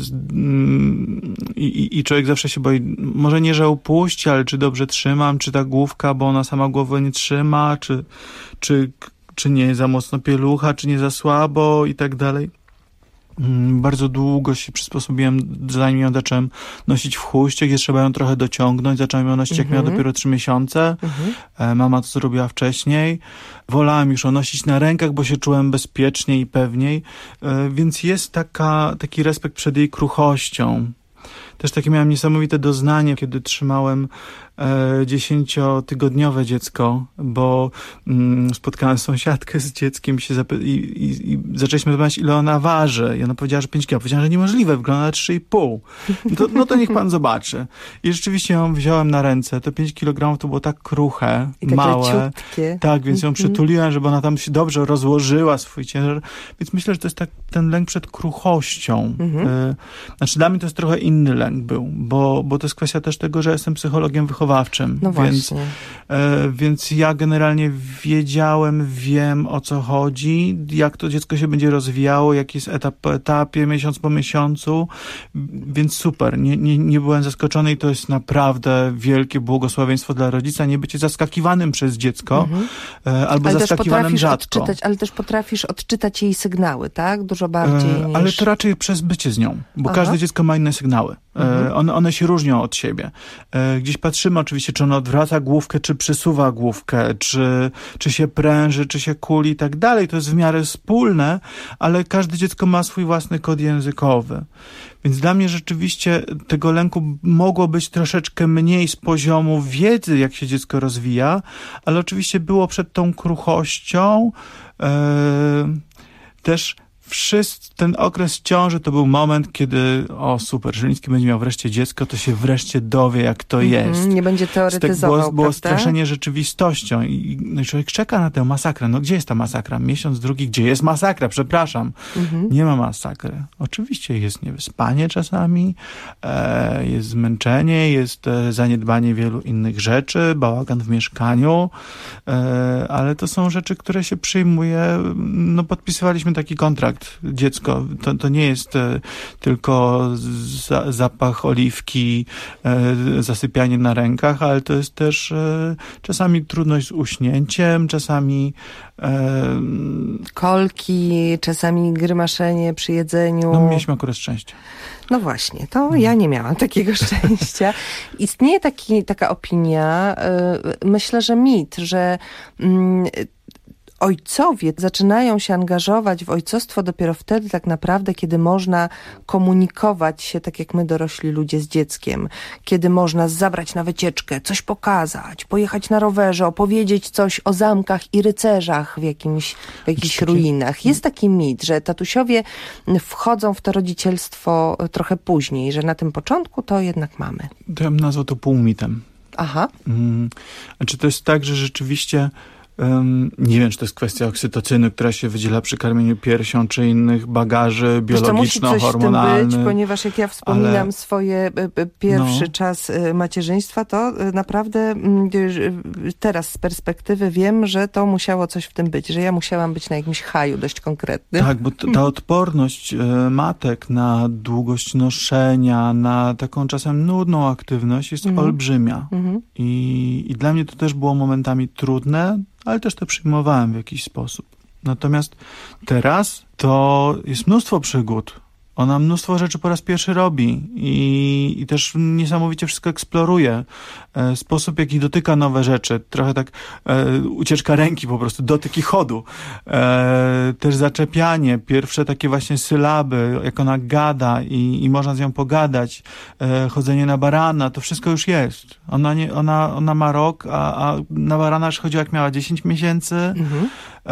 i, i człowiek zawsze się boi, może nie, że upuści, ale czy dobrze trzymam, czy ta główka, bo ona sama głowy nie trzyma, czy, czy, czy nie za mocno pielucha, czy nie za słabo i tak dalej. Bardzo długo się przysposobiłem, zanim ją zacząłem nosić w chuście, gdzie trzeba ją trochę dociągnąć. Zacząłem ją nosić, jak mm-hmm. miała dopiero trzy miesiące. Mm-hmm. Mama to zrobiła wcześniej. Wolałem już ją nosić na rękach, bo się czułem bezpieczniej i pewniej. Więc jest taka, taki respekt przed jej kruchością. Też takie miałem niesamowite doznanie, kiedy trzymałem e, dziesięciotygodniowe dziecko, bo mm, spotkałem sąsiadkę z dzieckiem się zapy- i, i, i zaczęliśmy rozmawiać, ile ona waży. I ona powiedziała, że pięć kilogramów. Powiedziałem, że niemożliwe, wygląda na trzy i pół. No to, no to niech pan zobaczy. I rzeczywiście ją wziąłem na ręce. To pięć kilogramów to było tak kruche, I małe. ciutkie. Tak, więc ją przytuliłem, żeby ona tam się dobrze rozłożyła swój ciężar. Więc myślę, że to jest tak ten lęk przed kruchością. Mhm. E, znaczy dla mnie to jest trochę inny lęk był, bo, bo to jest kwestia też tego, że jestem psychologiem wychowawczym. No więc, e, więc ja generalnie wiedziałem, wiem, o co chodzi, jak to dziecko się będzie rozwijało, jaki jest etap po etapie, miesiąc po miesiącu, więc super. Nie, nie, nie byłem zaskoczony i to jest naprawdę wielkie błogosławieństwo dla rodzica, nie bycie zaskakiwanym przez dziecko, mhm. e, albo ale zaskakiwanym rzadko. Odczytać, ale też potrafisz odczytać jej sygnały, tak? Dużo bardziej e, niż... Ale to raczej przez bycie z nią, bo Aha. każde dziecko ma inne sygnały. Mhm. One, one się różnią od siebie. Gdzieś patrzymy oczywiście, czy on odwraca główkę, czy przesuwa główkę, czy, czy się pręży, czy się kuli i tak dalej. To jest w miarę wspólne, ale każde dziecko ma swój własny kod językowy. Więc dla mnie rzeczywiście tego lęku mogło być troszeczkę mniej z poziomu wiedzy, jak się dziecko rozwija, ale oczywiście było przed tą kruchością yy, też Wszyscy, ten okres ciąży to był moment, kiedy o super, Zieliński będzie miał wreszcie dziecko, to się wreszcie dowie, jak to mm-hmm, jest. Nie będzie teoretyzował, tak było, było prawda? straszenie rzeczywistością i no, człowiek czeka na tę masakrę. No gdzie jest ta masakra? Miesiąc, drugi, gdzie jest masakra? Przepraszam. Mm-hmm. Nie ma masakry. Oczywiście jest niewyspanie czasami, e, jest zmęczenie, jest e, zaniedbanie wielu innych rzeczy, bałagan w mieszkaniu, e, ale to są rzeczy, które się przyjmuje. No podpisywaliśmy taki kontrakt kontakt. Dziecko to, to nie jest e, tylko za, zapach oliwki, e, zasypianie na rękach, ale to jest też e, czasami trudność z uśnięciem, czasami e, kolki, czasami grymaszenie przy jedzeniu. No mieliśmy akurat szczęście. No właśnie, to ja nie miałam takiego szczęścia. Istnieje taki, taka opinia, y, myślę, że mit, że y, ojcowie zaczynają się angażować w ojcostwo dopiero wtedy tak naprawdę, kiedy można komunikować się tak jak my dorośli ludzie z dzieckiem. Kiedy można zabrać na wycieczkę, coś pokazać, pojechać na rowerze, opowiedzieć coś o zamkach i rycerzach w, jakimś, w jakichś ruinach. Jest taki mit, że tatusiowie wchodzą w to rodzicielstwo trochę później, że na tym początku to jednak mamy. To ja bym nazwał to półmitem. Aha. Hmm. Znaczy to jest tak, że rzeczywiście Um, nie wiem, czy to jest kwestia oksytocyny, która się wydziela przy karmieniu piersią, czy innych bagaży biologiczno-hormonalnych. To musi coś w tym być, ponieważ jak ja wspominam ale... swoje pierwszy no. czas macierzyństwa, to naprawdę teraz z perspektywy wiem, że to musiało coś w tym być, że ja musiałam być na jakimś haju dość konkretnym. Tak, bo ta odporność matek na długość noszenia, na taką czasem nudną aktywność jest mhm. olbrzymia. Mhm. I, I dla mnie to też było momentami trudne, ale też to przyjmowałem w jakiś sposób. Natomiast teraz to jest mnóstwo przygód. Ona mnóstwo rzeczy po raz pierwszy robi i, i też niesamowicie wszystko eksploruje. E, sposób, jaki dotyka nowe rzeczy, trochę tak e, ucieczka ręki po prostu, dotyki chodu. E, też zaczepianie, pierwsze takie właśnie sylaby, jak ona gada i, i można z nią pogadać. E, chodzenie na barana, to wszystko już jest. Ona, nie, ona, ona ma rok, a, a na barana już chodziła jak miała dziesięć miesięcy. Mhm.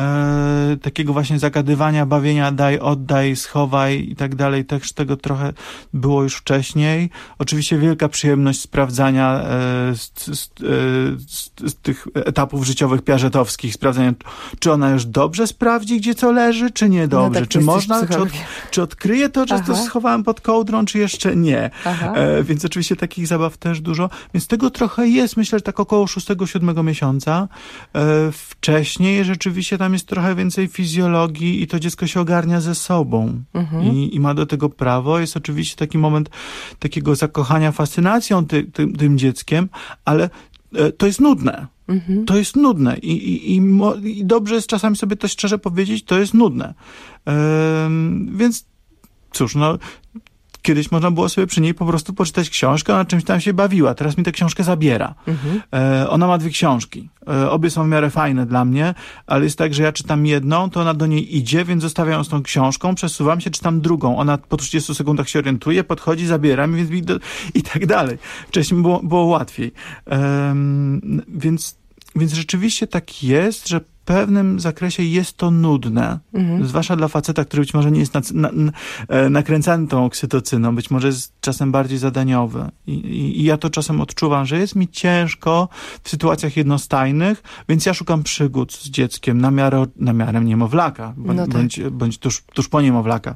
E, takiego właśnie zagadywania, bawienia, daj, oddaj, schowaj i tak dalej. Też tego trochę było już wcześniej. Oczywiście wielka przyjemność sprawdzania e, z, z, z, z tych etapów życiowych piażetowskich, sprawdzania, czy ona już dobrze sprawdzi, gdzie co leży, czy nie dobrze. No tak, czy można, czy, od, czy odkryje to, że Aha. to schowałem pod kołdrą, czy jeszcze nie. E, więc oczywiście takich zabaw też dużo. Więc tego trochę jest, myślę, że tak około szóstego, siódmego miesiąca. E, wcześniej rzeczywiście tam jest trochę więcej fizjologii i to dziecko się ogarnia ze sobą. Mhm. I, i ma do tego prawo. Jest oczywiście taki moment takiego zakochania, fascynacją ty, ty, tym dzieckiem, ale e, to jest nudne. Mhm. To jest nudne I, i, i, mo, i dobrze jest czasami sobie to szczerze powiedzieć, to jest nudne. E, więc cóż, no kiedyś można było sobie przy niej po prostu poczytać książkę, ona czymś tam się bawiła. Teraz mi tę książkę zabiera. Mhm. E, ona ma dwie książki. E, obie są w miarę fajne dla mnie, ale jest tak, że ja czytam jedną, to ona do niej idzie, więc zostawiam ją z tą książką, przesuwam się, czytam drugą. Ona po trzydziestu sekundach się orientuje, podchodzi, zabiera mi, więc do, i tak dalej. Wcześniej było, było łatwiej. E, więc, więc rzeczywiście tak jest, że w pewnym zakresie jest to nudne, mhm. zwłaszcza dla faceta, który być może nie jest na, na, na, nakręcany tą oksytocyną, być może jest czasem bardziej zadaniowy. I, i, I ja to czasem odczuwam, że jest mi ciężko w sytuacjach jednostajnych, więc ja szukam przygód z dzieckiem na miarę, na miarę niemowlaka, bądź, no tak. bądź, bądź tuż, tuż po niemowlaka.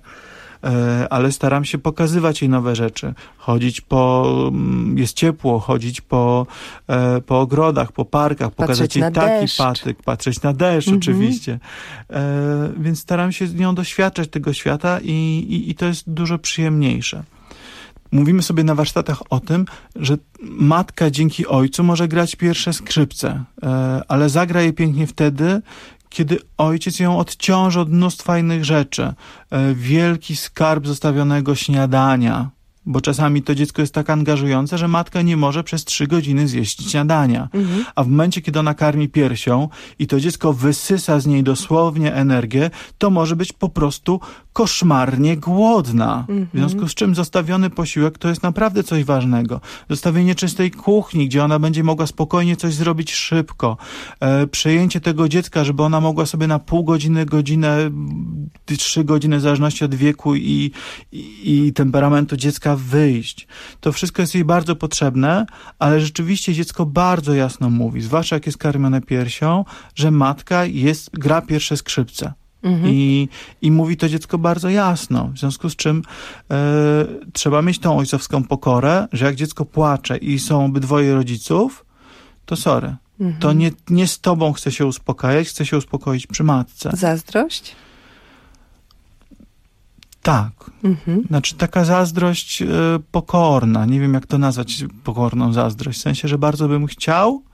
Ale staram się pokazywać jej nowe rzeczy. Chodzić po... jest ciepło, chodzić po, po ogrodach, po parkach, pokazać jej taki deszcz. patyk, patrzeć na deszcz mhm. oczywiście. Więc staram się z nią doświadczać tego świata i, i, i to jest dużo przyjemniejsze. Mówimy sobie na warsztatach o tym, że matka dzięki ojcu może grać pierwsze skrzypce, ale zagra je pięknie wtedy, kiedy ojciec ją odciąży od mnóstwa innych rzeczy. Wielki skarb zostawionego śniadania, bo czasami to dziecko jest tak angażujące, że matka nie może przez trzy godziny zjeść śniadania. Mhm. A w momencie, kiedy ona karmi piersią i to dziecko wysysa z niej dosłownie energię, to może być po prostu koszmarnie głodna. Mhm. W związku z czym zostawiony posiłek to jest naprawdę coś ważnego. Zostawienie czystej kuchni, gdzie ona będzie mogła spokojnie coś zrobić szybko. E, przejęcie tego dziecka, żeby ona mogła sobie na pół godziny, godzinę, trzy godziny, w zależności od wieku i, i, i temperamentu dziecka wyjść. To wszystko jest jej bardzo potrzebne, ale rzeczywiście dziecko bardzo jasno mówi, zwłaszcza jak jest karmione piersią, że matka jest, gra pierwsze skrzypce. Mhm. I, I mówi to dziecko bardzo jasno, w związku z czym e, trzeba mieć tą ojcowską pokorę, że jak dziecko płacze i są obydwoje rodziców, to sorry. Mhm. To nie, nie z tobą chce się uspokajać, chce się uspokoić przy matce. Zazdrość? Tak. Mhm. Znaczy taka zazdrość y, pokorna. Nie wiem, jak to nazwać pokorną zazdrość. W sensie, że bardzo bym chciał,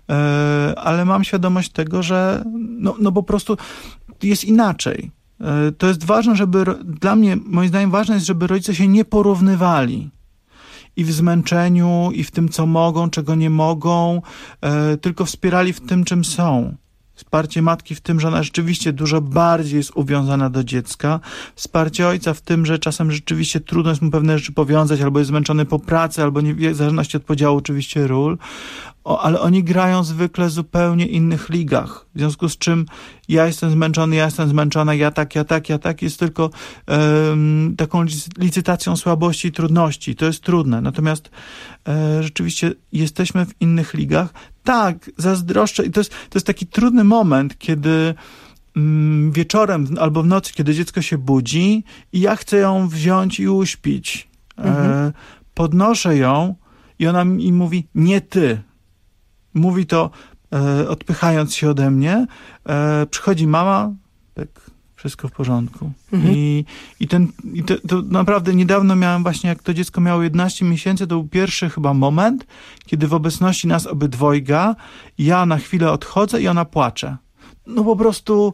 y, ale mam świadomość tego, że no, no po prostu jest inaczej. Y, to jest ważne, żeby... Dla mnie, moim zdaniem, ważne jest, żeby rodzice się nie porównywali. I w zmęczeniu, i w tym, co mogą, czego nie mogą, y, tylko wspierali w tym, czym są. Wsparcie matki w tym, że ona rzeczywiście dużo bardziej jest uwiązana do dziecka. Wsparcie ojca w tym, że czasem rzeczywiście trudno jest mu pewne rzeczy powiązać, albo jest zmęczony po pracy, albo nie, w zależności od podziału oczywiście ról. O, ale oni grają zwykle w zupełnie innych ligach. W związku z czym ja jestem zmęczony, ja jestem zmęczona, ja tak, ja tak, ja tak. Jest tylko um, taką licytacją słabości i trudności. To jest trudne. Natomiast e, rzeczywiście jesteśmy w innych ligach. Tak, zazdroszczę. I to jest, to jest taki trudny moment, kiedy mm, wieczorem albo w nocy, kiedy dziecko się budzi i ja chcę ją wziąć i uśpić. Mhm. E, podnoszę ją i ona mi mówi, nie ty. Mówi to e, odpychając się ode mnie. E, przychodzi mama, tak, wszystko w porządku. Mhm. I, i, ten, i to, to naprawdę niedawno miałem właśnie, jak to dziecko miało jedenaście miesięcy, to był pierwszy chyba moment, kiedy w obecności nas obydwojga ja na chwilę odchodzę i ona płacze. No po prostu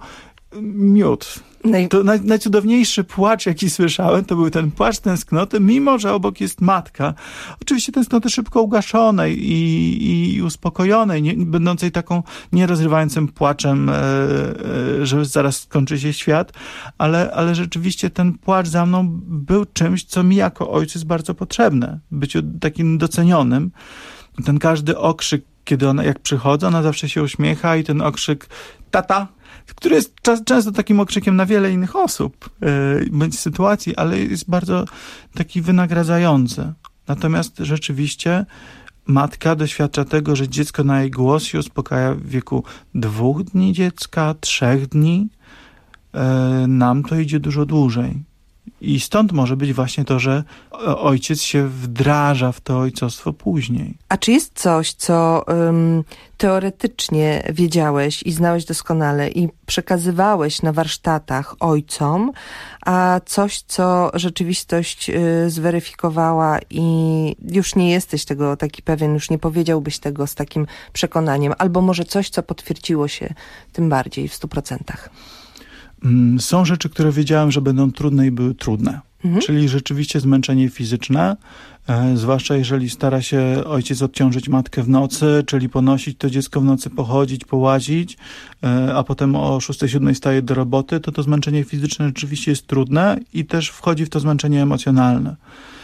miód. Naj... To naj, najcudowniejszy płacz, jaki słyszałem, to był ten płacz tęsknoty, mimo że obok jest matka. Oczywiście tęsknoty szybko ugaszonej i, i uspokojonej, nie, będącej taką nierozrywającym płaczem, e, e, że zaraz skończy się świat, ale, ale rzeczywiście ten płacz za mną był czymś, co mi jako ojcu jest bardzo potrzebne. Byciu takim docenionym. Ten każdy okrzyk, kiedy ona, jak przychodzę, ona zawsze się uśmiecha i ten okrzyk tata, który jest często takim okrzykiem na wiele innych osób, yy, bądź sytuacji, ale jest bardzo taki wynagradzający. Natomiast rzeczywiście matka doświadcza tego, że dziecko na jej głos się uspokaja w wieku dwóch dni dziecka, trzech dni. Yy, nam to idzie dużo dłużej. I stąd może być właśnie to, że ojciec się wdraża w to ojcostwo później. A czy jest coś, co um, teoretycznie wiedziałeś i znałeś doskonale i przekazywałeś na warsztatach ojcom, a coś, co rzeczywistość y, zweryfikowała i już nie jesteś tego taki pewien, już nie powiedziałbyś tego z takim przekonaniem, albo może coś, co potwierdziło się tym bardziej w stu procentach? Są rzeczy, które wiedziałem, że będą trudne i były trudne. Mhm. Czyli rzeczywiście zmęczenie fizyczne, e, zwłaszcza jeżeli stara się ojciec odciążyć matkę w nocy, czyli ponosić to dziecko w nocy, pochodzić, połazić, e, a potem o szóstej, siódmej staje do roboty, to to zmęczenie fizyczne rzeczywiście jest trudne i też wchodzi w to zmęczenie emocjonalne.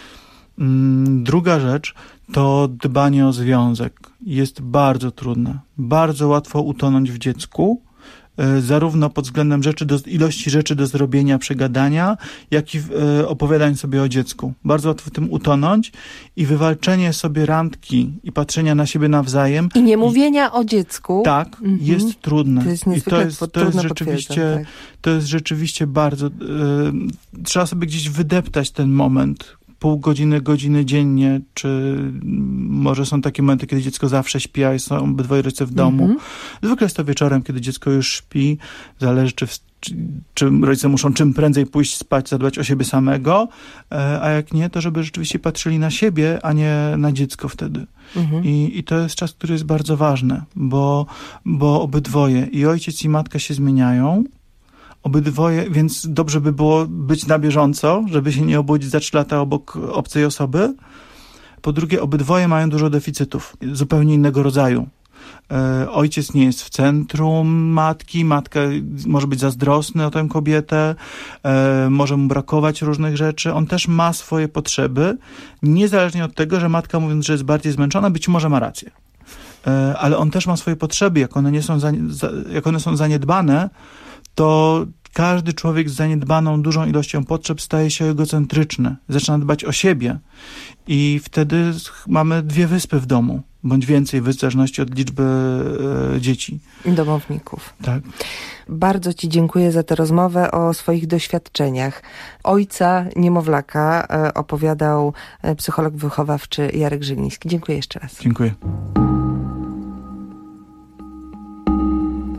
Mm, druga rzecz to dbanie o związek. Jest bardzo trudne. Bardzo łatwo utonąć w dziecku, zarówno pod względem rzeczy do, ilości rzeczy do zrobienia, przegadania, jak i e, opowiadań sobie o dziecku. Bardzo łatwo w tym utonąć i wywalczenie sobie randki i patrzenia na siebie nawzajem. I nie mówienia I, o dziecku. Tak, mhm. jest trudne. To jest I to jest, to jest rzeczywiście, tak. to jest rzeczywiście bardzo... E, trzeba sobie gdzieś wydeptać ten moment, pół godziny, godziny dziennie, czy może są takie momenty, kiedy dziecko zawsze śpi, a są obydwoje rodzice w domu. Mm-hmm. Zwykle jest to wieczorem, kiedy dziecko już śpi, zależy czy, czy, czy rodzice muszą czym prędzej pójść spać, zadbać o siebie samego, a jak nie, to żeby rzeczywiście patrzyli na siebie, a nie na dziecko wtedy. Mm-hmm. I, I to jest czas, który jest bardzo ważny, bo, bo obydwoje, i ojciec i matka się zmieniają, obydwoje, więc dobrze by było być na bieżąco, żeby się nie obudzić za trzy lata obok obcej osoby. Po drugie, obydwoje mają dużo deficytów, zupełnie innego rodzaju. E, ojciec nie jest w centrum matki, matka może być zazdrosny o tę kobietę, e, może mu brakować różnych rzeczy. On też ma swoje potrzeby, niezależnie od tego, że matka, mówiąc, że jest bardziej zmęczona, być może ma rację. E, ale on też ma swoje potrzeby, jak one nie są, za, za, jak one są zaniedbane, to każdy człowiek z zaniedbaną dużą ilością potrzeb staje się egocentryczny, zaczyna dbać o siebie i wtedy mamy dwie wyspy w domu, bądź więcej, w zależności od liczby e, dzieci. Domowników. Tak. Bardzo ci dziękuję za tę rozmowę o swoich doświadczeniach. Ojca niemowlaka e, opowiadał psycholog wychowawczy Jarek Żyliński. Dziękuję jeszcze raz. Dziękuję.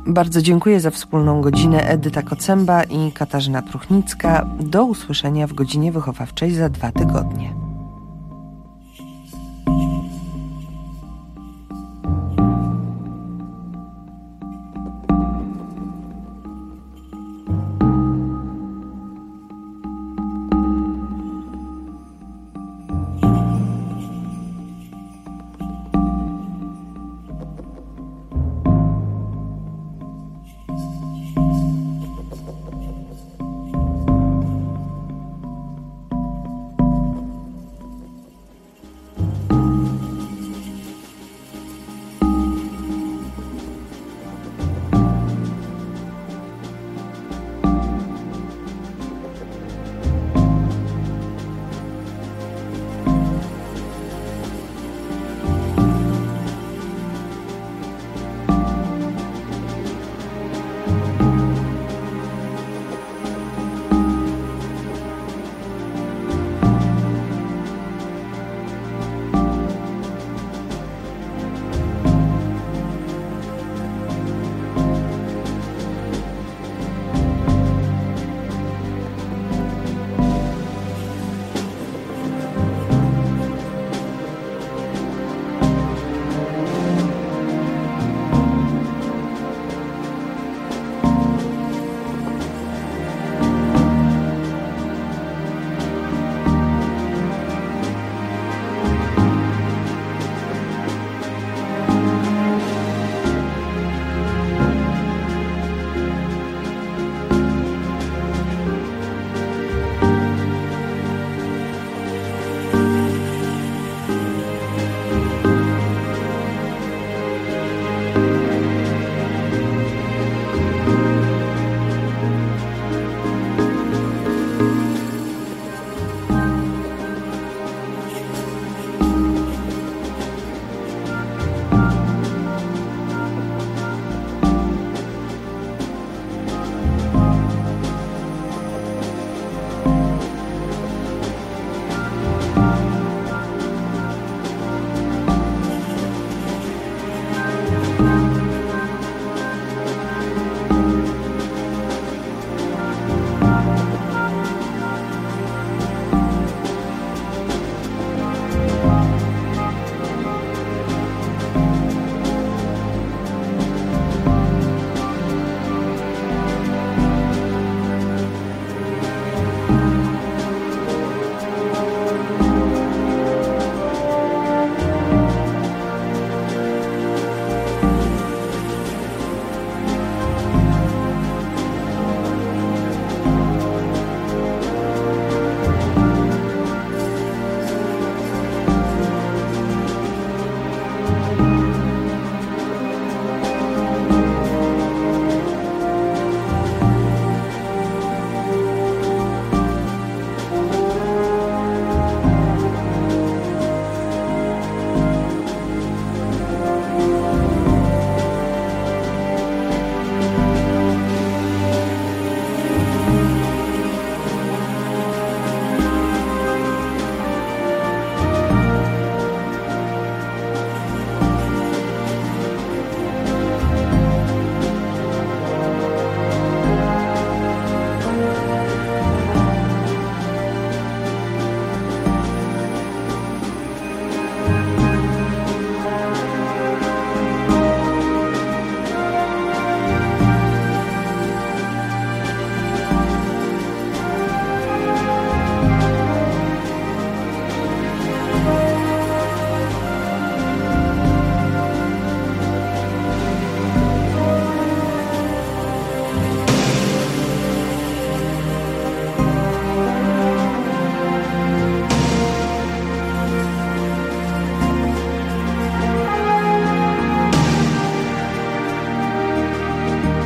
Bardzo dziękuję za wspólną godzinę Edyta Kocemba i Katarzyna Pruchnicka. Do usłyszenia w godzinie wychowawczej za dwa tygodnie.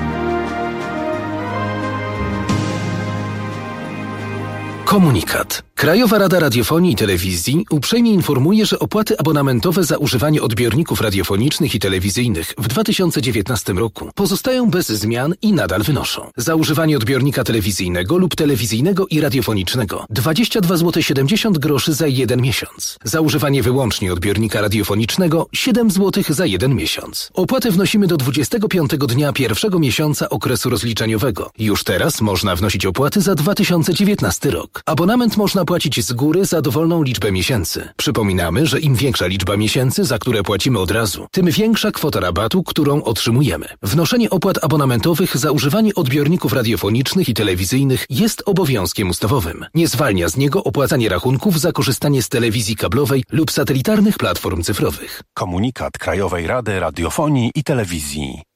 Komunikat. Krajowa Rada Radiofonii i Telewizji uprzejmie informuje, że opłaty abonamentowe za używanie odbiorników radiofonicznych i telewizyjnych w dwa tysiące dziewiętnastym roku pozostają bez zmian i nadal wynoszą: za używanie odbiornika telewizyjnego lub telewizyjnego i radiofonicznego dwadzieścia dwa złote siedemdziesiąt groszy za jeden miesiąc. Za używanie wyłącznie odbiornika radiofonicznego siedem złotych za jeden miesiąc. Opłatę wnosimy do dwudziestego piątego dnia pierwszego miesiąca okresu rozliczeniowego. Już teraz można wnosić opłaty za dwa tysiące dziewiętnasty rok. Abonament można płacić z góry za dowolną liczbę miesięcy. Przypominamy, że im większa liczba miesięcy, za które płacimy od razu, tym większa kwota rabatu, którą otrzymujemy. Wnoszenie opłat abonamentowych za używanie odbiorników radiofonicznych i telewizyjnych jest obowiązkiem ustawowym. Nie zwalnia z niego opłacanie rachunków za korzystanie z telewizji kablowej lub satelitarnych platform cyfrowych. Komunikat Krajowej Rady Radiofonii i Telewizji.